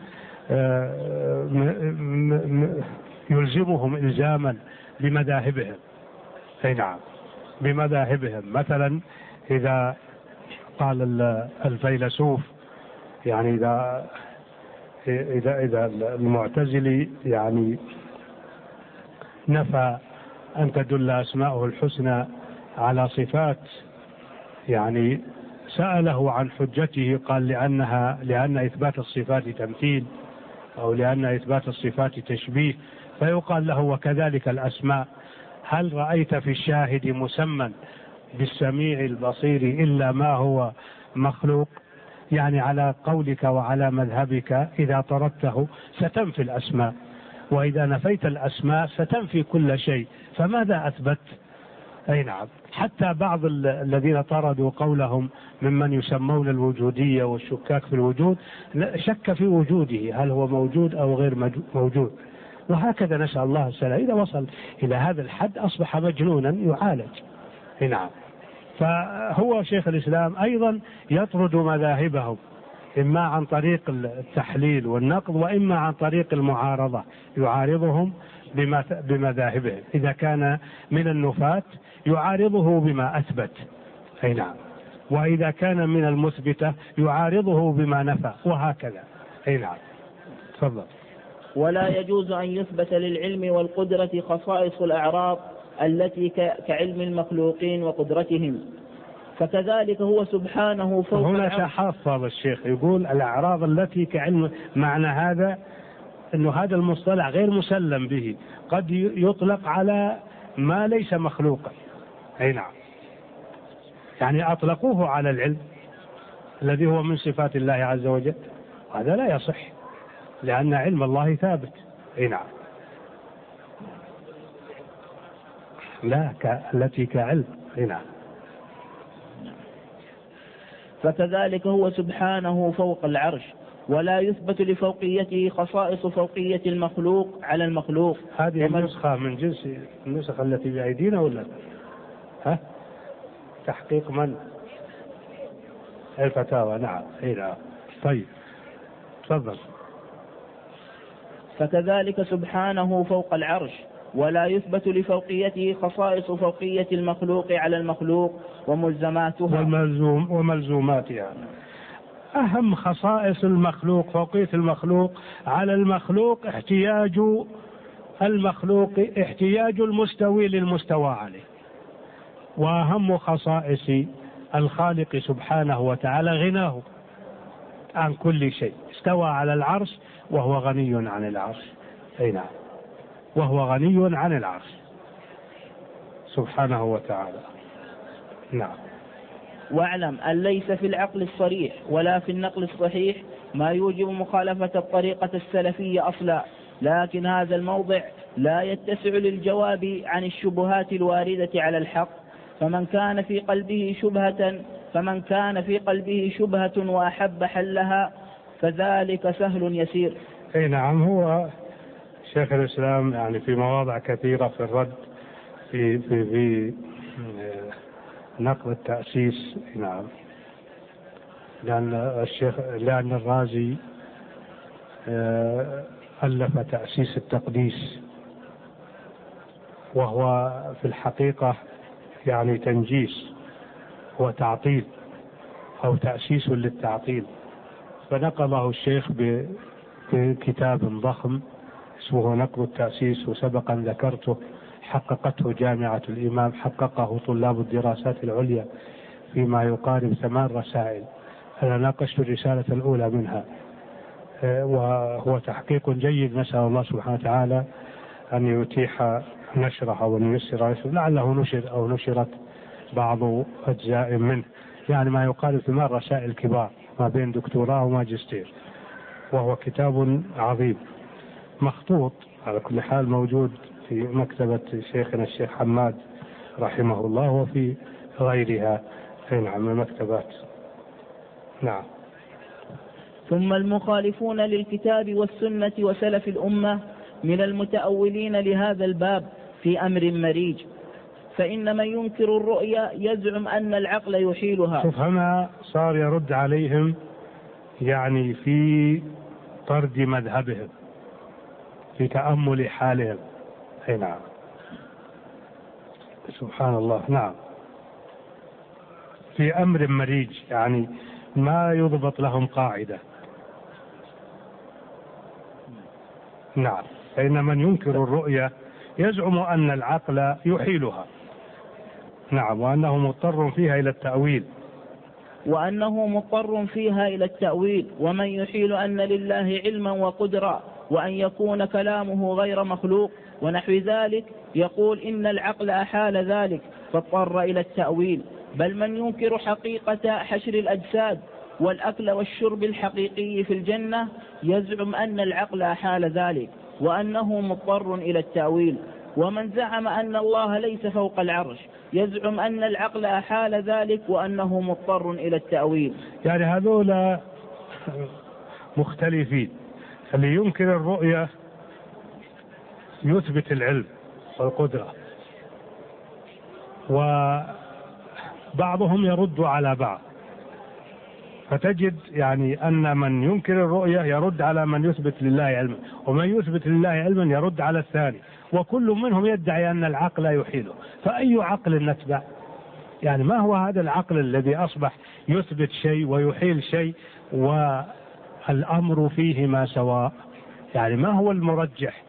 يلزمهم إلزاما بمذاهبهم. أي نعم. بمذاهبهم. مثلا إذا قال الفيلسوف، يعني إذا المعتزلي يعني نفى أن تدل أسماءه الحسنى على صفات، يعني سأله عن حجته قال لأن إثبات الصفات تمثيل أو لأن إثبات الصفات تشبيه، فيقال له وكذلك الأسماء. هل رأيت في الشاهد مسمى بالسميع البصير إلا ما هو مخلوق؟ يعني على قولك وعلى مذهبك إذا طردته ستنفي الأسماء، وإذا نفيت الأسماء ستنفي كل شيء، فماذا أثبت؟ أي نعم. حتى بعض الذين طردوا قولهم ممن يسمون الوجودية والشكاك في الوجود شك في وجوده، هل هو موجود أو غير موجود. وهكذا نسأل الله السلامة. إذا وصل إلى هذا الحد أصبح مجنونا يعالج. نعم. فهو شيخ الإسلام أيضا يطرد مذاهبهم إما عن طريق التحليل والنقد وإما عن طريق المعارضة، يعارضهم بمذاهبهم. إذا كان من النفاة يعارضه بما أثبت. أي نعم. وإذا كان من المثبتة يعارضه بما نفى، وهكذا. أي نعم. تفضل. ولا يجوز أن يثبت للعلم والقدرة خصائص الأعراض التي كعلم المخلوقين وقدرتهم، فكذلك هو سبحانه فوق هنا تحفظ الشيخ يقول الأعراض التي كعلم، معنى هذا أنه هذا المصطلح غير مسلم به، قد يطلق على ما ليس مخلوقا. أي نعم. يعني أطلقوه على العلم الذي هو من صفات الله عز وجل، هذا لا يصح لأن علم الله ثابت. أي نعم. لا التي كعلم. أي نعم. فكذلك هو سبحانه فوق العرش ولا يثبت لفوقيته خصائص فوقية المخلوق على المخلوق. هذه النسخة من جنس النسخ التي بأيدينا ولا ها؟ تحقيق من؟ الفتاوى. نعم. نعم. طيب تفضل. فكذلك سبحانه فوق العرش، ولا يثبت لفوقيته خصائص فوقية المخلوق على المخلوق وملزماتها وملزوماتها. أهم خصائص المخلوق فوقية المخلوق على المخلوق احتياج المستوي للمستوى عليه. وأهم خصائص الخالق سبحانه وتعالى غناه عن كل شيء. استوى على العرش وهو غني عن العرش. أي نعم، وهو غني عن العرش سبحانه وتعالى. نعم. واعلم أن ليس في العقل الصريح ولا في النقل الصحيح ما يوجب مخالفة الطريقة السلفية أصلا، لكن هذا الموضع لا يتسع للجواب عن الشبهات الواردة على الحق. فمن كان في قلبه شبهة وأحب حلها فذلك سهل يسير. أي نعم. هو شيخ الإسلام يعني في مواضع كثيرة في الرد في نقل التأسيس. نعم. لأن الرازي ألف تأسيس التقديس، وهو في الحقيقة يعني تنجيس وتعطيل أو تأسيس للتعطيل، فنقله الشيخ بكتاب ضخم اسمه نقل التأسيس. وسبق أن ذكرته حققته جامعة الإمام، حققه طلاب الدراسات العليا فيما يقارب 8 رسائل. أنا ناقشت الرسالة الأولى منها، وهو تحقيق جيد. نسأل الله سبحانه وتعالى أن يتيح نشره وأن ييسر، لعله نشر أو نشرت بعض أجزاء منه، يعني ما يقارب 8 رسائل كبار ما بين دكتوراه وماجستير، وهو كتاب عظيم مخطوط على كل حال، موجود في مكتبة شيخنا الشيخ حماد رحمه الله وفي غيرها. نعم، من مكتبات. نعم. ثم المخالفون للكتاب والسنة وسلف الأمة من المتأولين لهذا الباب في أمر مريج، فإن من ينكر الرؤيا يزعم أن العقل يحيلها. شوف هنا صار يرد عليهم يعني في طرد مذهبهم، في تأمل حالهم. أي نعم. سبحان الله. نعم. في أمر مريج، يعني ما يضبط لهم قاعدة. نعم. فإن من ينكر الرؤيا يزعم أن العقل يحيلها. نعم. وأنه مضطر فيها إلى التأويل. ومن يحيل أن لله علما وقدرة وأن يكون كلامه غير مخلوق ونحو ذلك يقول إن العقل أحال ذلك فاضطر إلى التأويل. بل من ينكر حقيقة حشر الأجساد والأكل والشرب الحقيقي في الجنة يزعم أن العقل أحال ذلك وأنه مضطر إلى التأويل. ومن زعم أن الله ليس فوق العرش يزعم أن العقل أحال ذلك وأنه مضطر إلى التأويل. يعني هذول مختلفين. اللي ينكر الرؤية يثبت العلم والقدرة، وبعضهم يرد على بعض، فتجد يعني أن من ينكر الرؤية يرد على من يثبت لله علما، ومن يثبت لله علما يرد على الثاني، وكل منهم يدعي أن العقل يحيله. فأي عقل نتبع؟ يعني ما هو هذا العقل الذي أصبح يثبت شيء ويحيل شيء والأمر فيهما سواء؟ يعني ما هو المرجح؟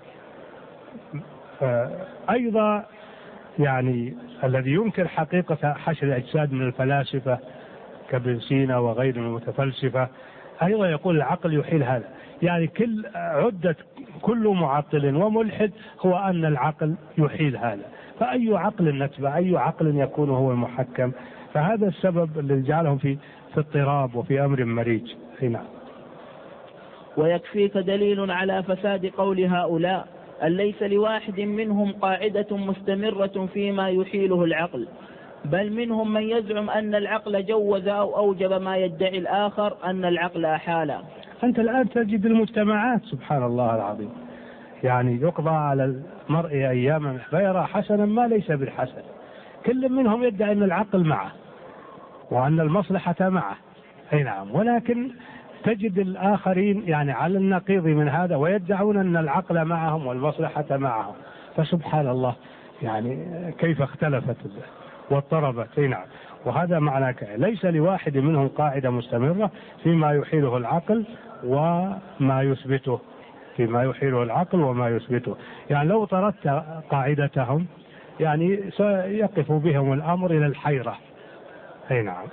أيضا يعني الذي ينكر حقيقة حشر الأجساد من الفلاسفة كابن سينا وغير المتفلسفة أيضا يقول العقل يحيل هذا. يعني عدة كل معطل وملحد هو أن العقل يحيل هذا. فأي عقل نتبع؟ أي عقل يكون هو المحكم؟ فهذا السبب الذي جعلهم في اضطراب وفي أمر مريج. هنا ويكفيك دليل على فساد قول هؤلاء أن ليس لواحد منهم قاعدة مستمرة فيما يحيله العقل، بل منهم من يزعم أن العقل جوز أو أوجب ما يدعي الآخر أن العقل أحاله. أنت الآن تجد المجتمعات سبحان الله العظيم، يعني يقضى على المرء أياما فيرى حسنا ما ليس بالحسن، كل منهم يدعي أن العقل معه وأن المصلحة معه، أي نعم، ولكن تجد الآخرين يعني على النقيض من هذا ويدعون أن العقل معهم والمصلحة معهم. فسبحان الله يعني كيف اختلفت واضطربت. أي نعم، وهذا معنى ليس لواحد منهم قاعدة مستمرة فيما يحيله العقل وما يثبته، فيما يحيله العقل وما يثبته. يعني لو طردت قاعدتهم يعني سيقف بهم الأمر إلى الحيرة. أي نعم.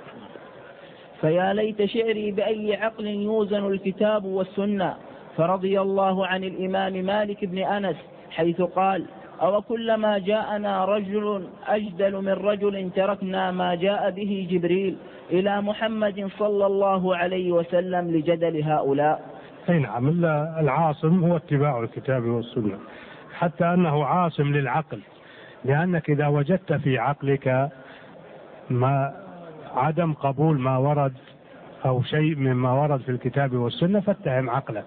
فيا ليت شعري بأي عقل يوزن الكتاب والسنة. فرضي الله عن الإمام مالك بن أنس حيث قال: أو كلما جاءنا رجل أجدل من رجل تركنا ما جاء به جبريل إلى محمد صلى الله عليه وسلم لجدل هؤلاء. أي نعم، العاصم هو اتباع الكتاب والسنة، حتى أنه عاصم للعقل، لأنك إذا وجدت في عقلك ما عدم قبول ما ورد أو شيء مما ورد في الكتاب والسنة فاتهم عقلك،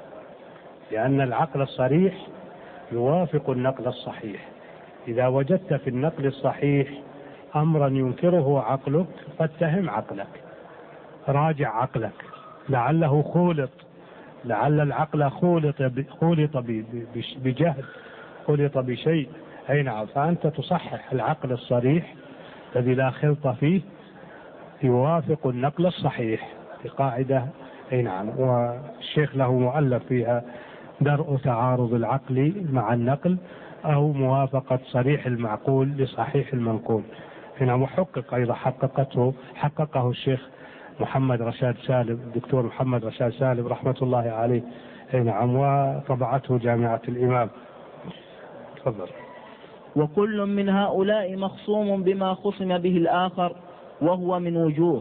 لأن العقل الصريح يوافق النقل الصحيح. إذا وجدت في النقل الصحيح أمرا ينكره عقلك فاتهم عقلك، راجع عقلك، لعله خولط، لعل العقل خولط بجهل، خولط بشيء. أي نعم، فأنت تصحح العقل الصريح الذي لا خلط فيه يوافق النقل الصحيح بقاعدة. أي نعم، والشيخ له مؤلف فيها درء تعارض العقل مع النقل أو موافقة صريح المعقول لصحيح المنقول. هنا محقق أيضا حققه الشيخ محمد رشاد سالم، الدكتور محمد رشاد سالم رحمة الله عليه. نعم، وطبعته جامعة الإمام. تفضل. وكل من هؤلاء مخصوم بما خصم به الآخر وهو من وجوه.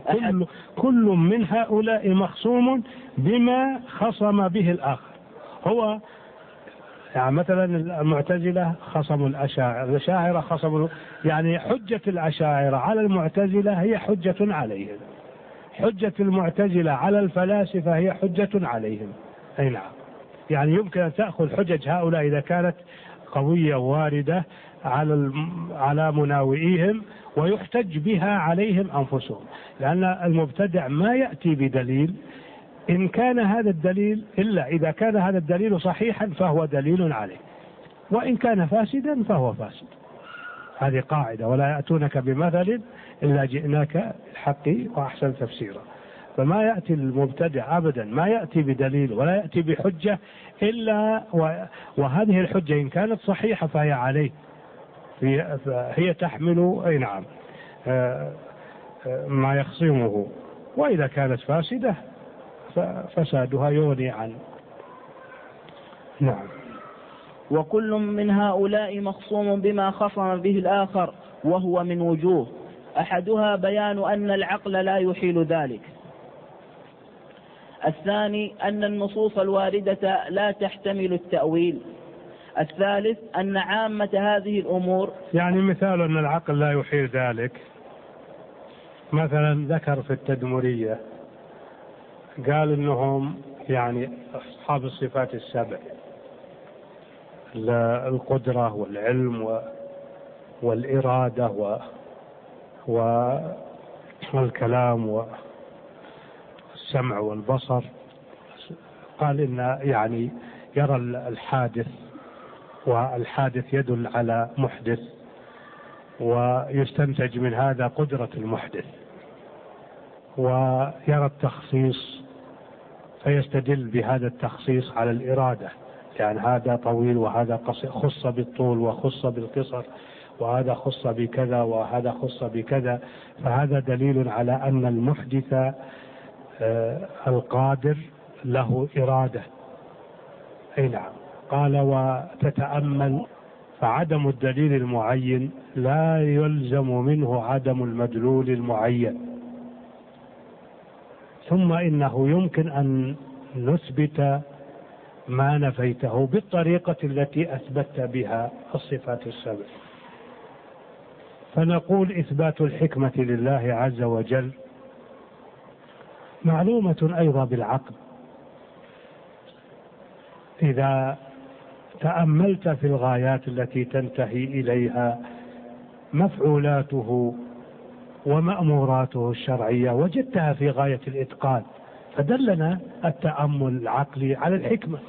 كل من هؤلاء مخصوم بما خصم به الآخر. هو يعني مثلا المعتزلة خصموا الأشاعرة خصموا، يعني حجة الأشاعرة على المعتزلة هي حجة عليهم، حجة المعتزلة على الفلاسفة هي حجة عليهم. أي نعم، يعني يمكن أن تأخذ حجج هؤلاء إذا كانت قوية واردة على مناوئيهم ويحتج بها عليهم أنفسهم، لأن المبتدع ما يأتي بدليل إن كان هذا الدليل إلا إذا كان هذا الدليل صحيحا فهو دليل عليه، وإن كان فاسدا فهو فاسد. هذه قاعدة، ولا يأتونك بمثل إلا جئناك بالحق وأحسن تفسيرا. فما يأتي المبتدع أبدا ما يأتي بدليل ولا يأتي بحجة إلا وهذه الحجة إن كانت صحيحة فهي عليه، هي تحمل أي نعم ما يخصمه، وإذا كانت فاسدة ففسادها يغني عنه. نعم. وكل من هؤلاء مخصوم بما خصم به الآخر وهو من وجوه. أحدها بيان أن العقل لا يحيل ذلك. الثاني أن النصوص الواردة لا تحتمل التأويل. الثالث أن عامة هذه الأمور، يعني مثال أن العقل لا يحيل ذلك، مثلا ذكر في التدمرية قال إنهم يعني أصحاب الصفات السبع، القدرة والعلم والإرادة والكلام والسمع والبصر. قال إن يعني يرى الحادث، والحادث يدل على محدث، ويستنتج من هذا قدرة المحدث، ويرى التخصيص فيستدل بهذا التخصيص على الإرادة، يعني هذا طويل وهذا قصير، خص بالطول وخص بالقصر، وهذا خص بكذا وهذا خص بكذا، فهذا دليل على أن المحدث القادر له إرادة. أي نعم. قال وتتأمل فعدم الدليل المعين لا يلزم منه عدم المدلول المعين. ثم إنه يمكن أن نثبت ما نفيته بالطريقة التي أثبت بها الصفات السبع، فنقول إثبات الحكمة لله عز وجل معلومة أيضا بالعقل، إذا تأملت في الغايات التي تنتهي إليها مفعولاته ومأموراته الشرعية وجدتها في غاية الإتقان، فدلنا التأمل العقلي على الحكمة.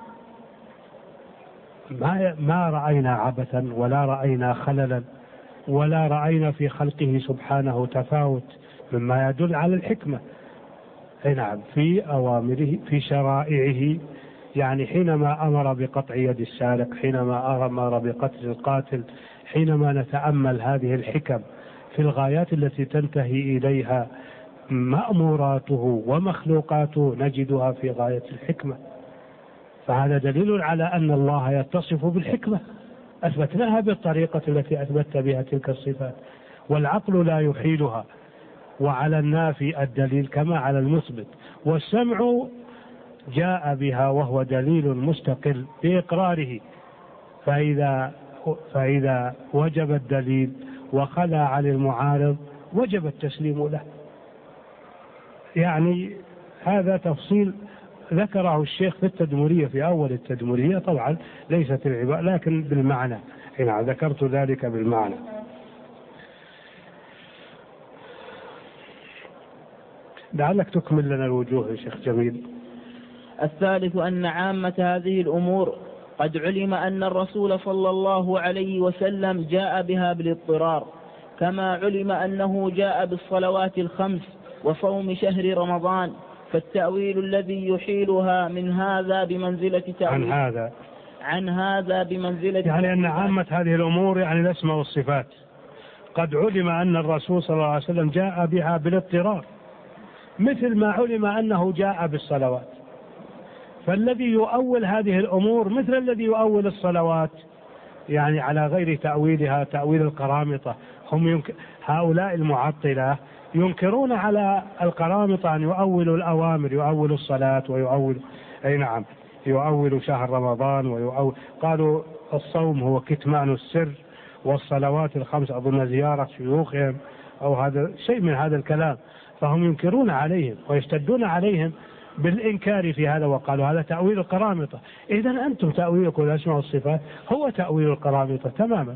ما رأينا عبثا ولا رأينا خللا ولا رأينا في خلقه سبحانه تفاوت، مما يدل على الحكمة. نعم، في أوامره في شرائعه، يعني حينما أمر بقطع يد السارق، حينما أمر بقتل القاتل، حينما نتأمل هذه الحكم في الغايات التي تنتهي إليها مأموراته ومخلوقاته نجدها في غاية الحكمة. فهذا دليل على أن الله يتصف بالحكمة، أثبتناها بالطريقة التي أثبت بها تلك الصفات، والعقل لا يحيلها. وعلى النافي الدليل كما على المثبت، والسمع جاء بها وهو دليل مستقل بإقراره. فإذا وجب الدليل وخلى عن المعارض وجب التسليم له. يعني هذا تفصيل ذكره الشيخ في التدمرية، في أول التدمرية، طبعا ليست العبارة لكن بالمعنى، هنا ذكرت ذلك بالمعنى. لعلك تكمل لنا الوجوه يا شيخ جميل. الثالث أن عامة هذه الأمور قد علم أن الرسول صلى الله عليه وسلم جاء بها بالاضطرار، كما علم أنه جاء بالصلوات الخمس وصوم شهر رمضان، فالتأويل الذي يحيلها من هذا بمنزلة تأويل عن هذا بمنزلة، يعني أن عامة هذه الأمور يعني الأسماء والصفات قد علم أن الرسول صلى الله عليه وسلم جاء بها بالاضطرار، مثل ما علم أنه جاء بالصلوات. فالذي يؤول هذه الأمور مثل الذي يؤول الصلوات، يعني على غير تأويلها تأويل القرامطة. هؤلاء المعطلة ينكرون على القرامطة أن يؤولوا الأوامر، يؤولوا الصلاة ويؤول يؤول شهر رمضان، قالوا الصوم هو كتمان السر، والصلوات الخمس أظن زيارة شيوخهم أو هذا شيء من هذا الكلام. فهم ينكرون عليهم ويشتدون عليهم بالإنكار في هذا، وقالوا هذا تأويل القرامطة. إذن أنتم تأويلكم الأسماء والصفات هو تأويل القرامطة تماما.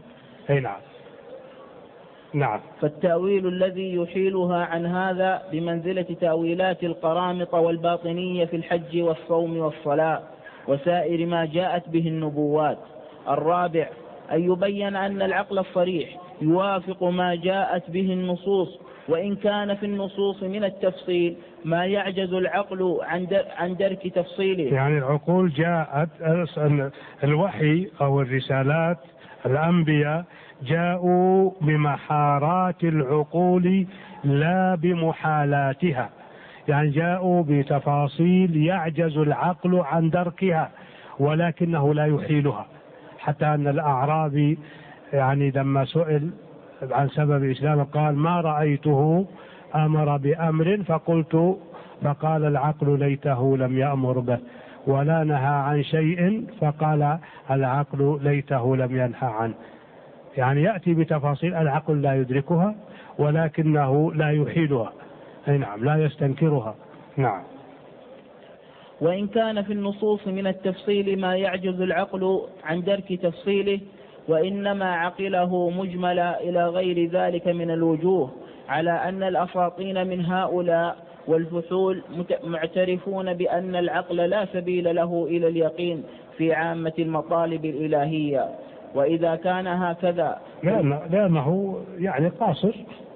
نعم. فالتأويل الذي يحيلها عن هذا بمنزلة تأويلات القرامطة والباطنية في الحج والصوم والصلاة وسائر ما جاءت به النبوات. الرابع أن يبين أن العقل الصريح يوافق ما جاءت به النصوص، وإن كان في النصوص من التفصيل ما يعجز العقل عن درك تفصيله. يعني العقول جاءت، الوحي أو الرسالات، الأنبياء جاءوا بمحارات العقول لا بمحالاتها، يعني جاءوا بتفاصيل يعجز العقل عن دركها ولكنه لا يحيلها. حتى أن الأعرابي يعني لما سئل عن سبب إسلامه قال ما رأيته أمر بأمر فقال العقل ليته لم يأمر به، ولا نهى عن شيء فقال العقل ليته لم ينهى عنه. يعني يأتي بتفاصيل العقل لا يدركها ولكنه لا يحيلها، نعم، لا يستنكرها. نعم. وإن كان في النصوص من التفصيل ما يعجز العقل عن درك تفصيله، وإنما عقله مجملا إلى غير ذلك من الوجوه، على أن الأساطين من هؤلاء والفحول معترفون بأن العقل لا سبيل له إلى اليقين في عامة المطالب الإلهية. وإذا كان هكذا لأنه يعني قاصر،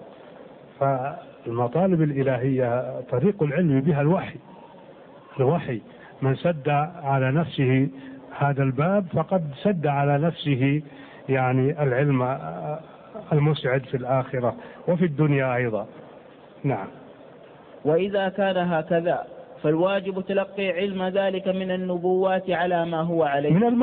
فالمطالب الإلهية طريق العلم بها الوحي. من سد على نفسه هذا الباب فقد سد على نفسه يعني العلم المسعد في الآخرة وفي الدنيا أيضا. نعم. وإذا كان هكذا فالواجب تلقي علم ذلك من النبوات على ما هو عليه، من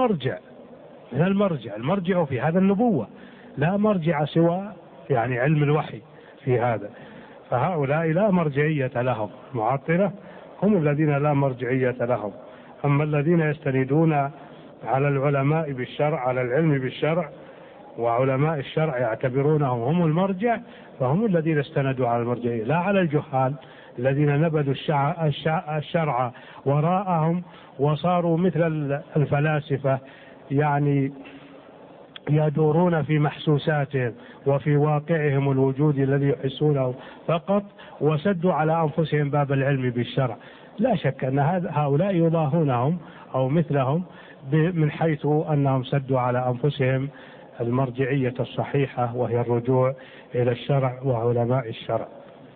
المرجع في هذا النبوة، لا مرجع سوى يعني علم الوحي في هذا. فهؤلاء لا مرجعية لهم، المعطلة هم الذين لا مرجعية لهم. أما الذين يستندون على العلماء بالشرع، على العلم بالشرع، وعلماء الشرع يعتبرونهم هم المرجع، فهم الذين استندوا على المرجعية، لا على الجهال الذين نبذوا الشرع وراءهم وصاروا مثل الفلاسفة، يعني يدورون في محسوساتهم وفي واقعهم الوجود الذي يحسونه فقط، وسدوا على أنفسهم باب العلم بالشرع. لا شك أن هؤلاء يضاهونهم أو مثلهم من حيث أنهم سدوا على أنفسهم المرجعية الصحيحة، وهي الرجوع إلى الشرع وعلماء الشرع.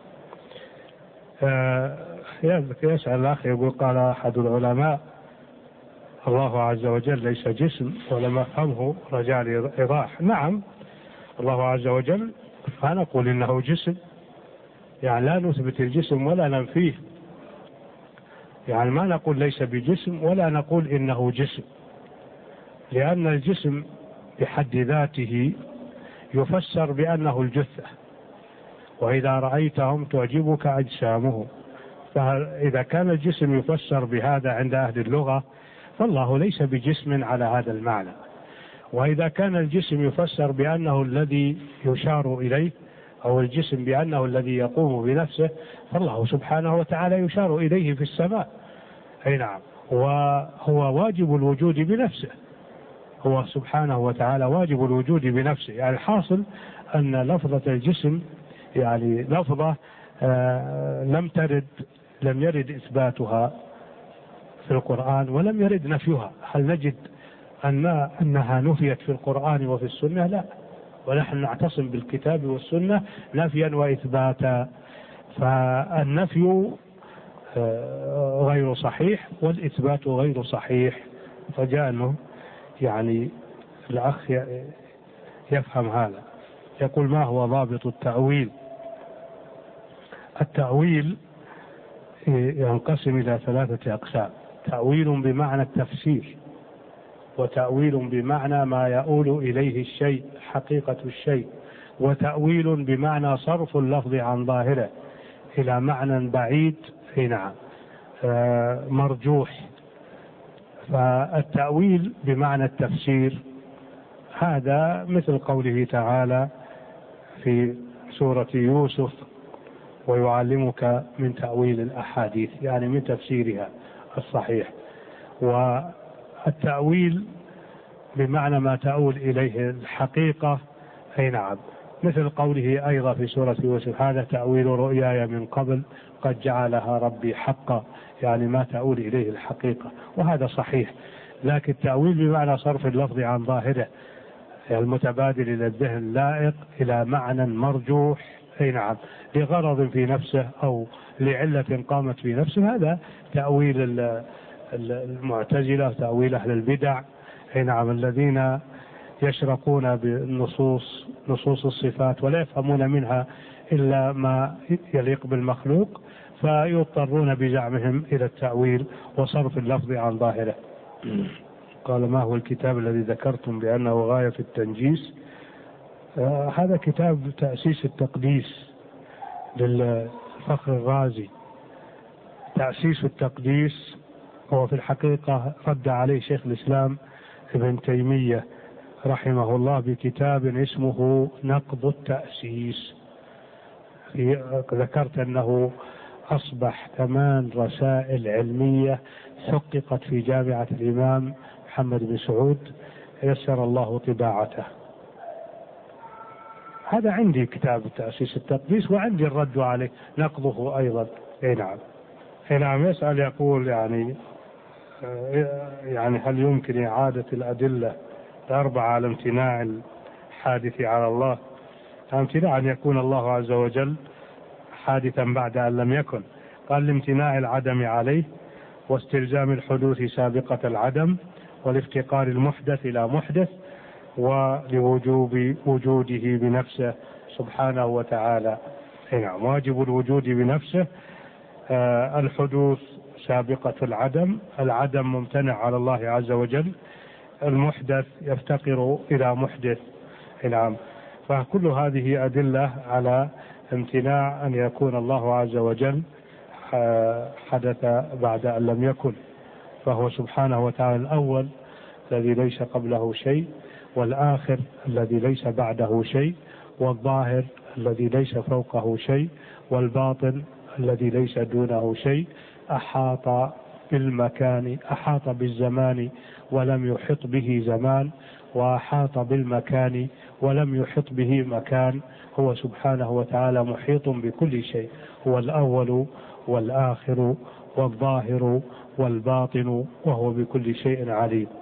يسأل الأخ يقول: قال أحد العلماء: الله عز وجل ليس جسم، ولم أفهمه رجاء الإيضاح. نعم، الله عز وجل لا نقول إنه جسم، يعني لا نثبت الجسم ولا ننفيه، يعني ما نقول ليس بجسم ولا نقول إنه جسم، لأن الجسم بحد ذاته يفسر بأنه الجثة، وإذا رأيتهم تعجبك أجسامهم. فإذا كان الجسم يفسر بهذا عند أهل اللغة، فالله ليس بجسم على هذا المعنى. وإذا كان الجسم يفسر بأنه الذي يشار إليه، أو الجسم بأنه الذي يقوم بنفسه، فالله سبحانه وتعالى يشار إليه في السماء. أي نعم، وهو واجب الوجود بنفسه، هو سبحانه وتعالى واجب الوجود بنفسه. يعني الحاصل أن لفظة الجسم يعني لفظة لم يرد إثباتها في القرآن ولم يرد نفيها. هل نجد أنها نفيت في القرآن وفي السنة؟ لا، ونحن نعتصم بالكتاب والسنة نفيا وإثباتا. فالنفي غير صحيح والإثبات غير صحيح، رجاء أنه يعني الأخ يفهم هذا. يقول: ما هو ضابط التأويل؟ التأويل ينقسم إلى 3 أقسام: تأويل بمعنى التفسير، وتأويل بمعنى ما يؤول إليه الشيء حقيقة الشيء، وتأويل بمعنى صرف اللفظ عن ظاهره إلى معنى بعيد نعم مرجوح. فالتأويل بمعنى التفسير هذا مثل قوله تعالى في سورة يوسف: ويعلمك من تأويل الأحاديث، يعني من تفسيرها الصحيح. والتأويل بمعنى ما تؤول إليه الحقيقة، أي نعم، مثل قوله أيضا في سورة يوسف: هذا تأويل رؤياي من قبل قد جعلها ربي حقا، يعني ما تؤول إليه الحقيقة، وهذا صحيح. لكن التأويل بمعنى صرف اللفظ عن ظاهره المتبادل إلى الذهن لائق إلى معنى مرجوح، أي نعم، لغرض في نفسه أو لعلة قامت في نفسه، هذا تأويل المعتزلة، تأويل أهل البدع، أي نعم، الذين يشرقون بالنصوص، نصوص الصفات، ولا يفهمون منها إلا ما يليق بالمخلوق، فيضطرون بزعمهم إلى التأويل وصرف اللفظ عن ظاهره. قال: ما هو الكتاب الذي ذكرتم بأنه غاية في التنجيس؟ هذا كتاب تأسيس التقديس للفخر الرازي. تأسيس التقديس هو في الحقيقة رد عليه شيخ الإسلام ابن تيمية رحمه الله بكتاب اسمه نقض التأسيس. ذكرت أنه أصبح 8 رسائل علمية حققت في جامعة الإمام محمد بن سعود، يسر الله طباعته. هذا عندي كتاب تأسيس التقديس، وعندي الرد عليه نقضه أيضا. أي نعم، أي نعم. يسأل يقول يعني هل يمكن إعادة الأدلة ال4 على امتناع الحادث على الله؟ امتناع أن يكون الله عز وجل حادثا بعد أن لم يكن. قال: لامتناع العدم عليه، واستلزام الحدوث سابقة العدم، والافتقار المحدث إلى محدث، ولوجوب وجوده بنفسه سبحانه وتعالى. نعم، واجب الوجود بنفسه. الحدوث سابقة العدم، العدم ممتنع على الله عز وجل، المحدث يفتقر إلى محدث. نعم، فكل هذه أدلة على امتناع أن يكون الله عز وجل حدث بعد أن لم يكن، فهو سبحانه وتعالى الأول الذي ليس قبله شيء، والآخر الذي ليس بعده شيء، والظاهر الذي ليس فوقه شيء، والباطن الذي ليس دونه شيء، أحاط بالمكان، أحاط بالزمان ولم يحط به زمان، وأحاط بالمكان ولم يحط به مكان. هو سبحانه وتعالى محيط بكل شيء، هو الأول والآخر والظاهر والباطن، وهو بكل شيء عليم.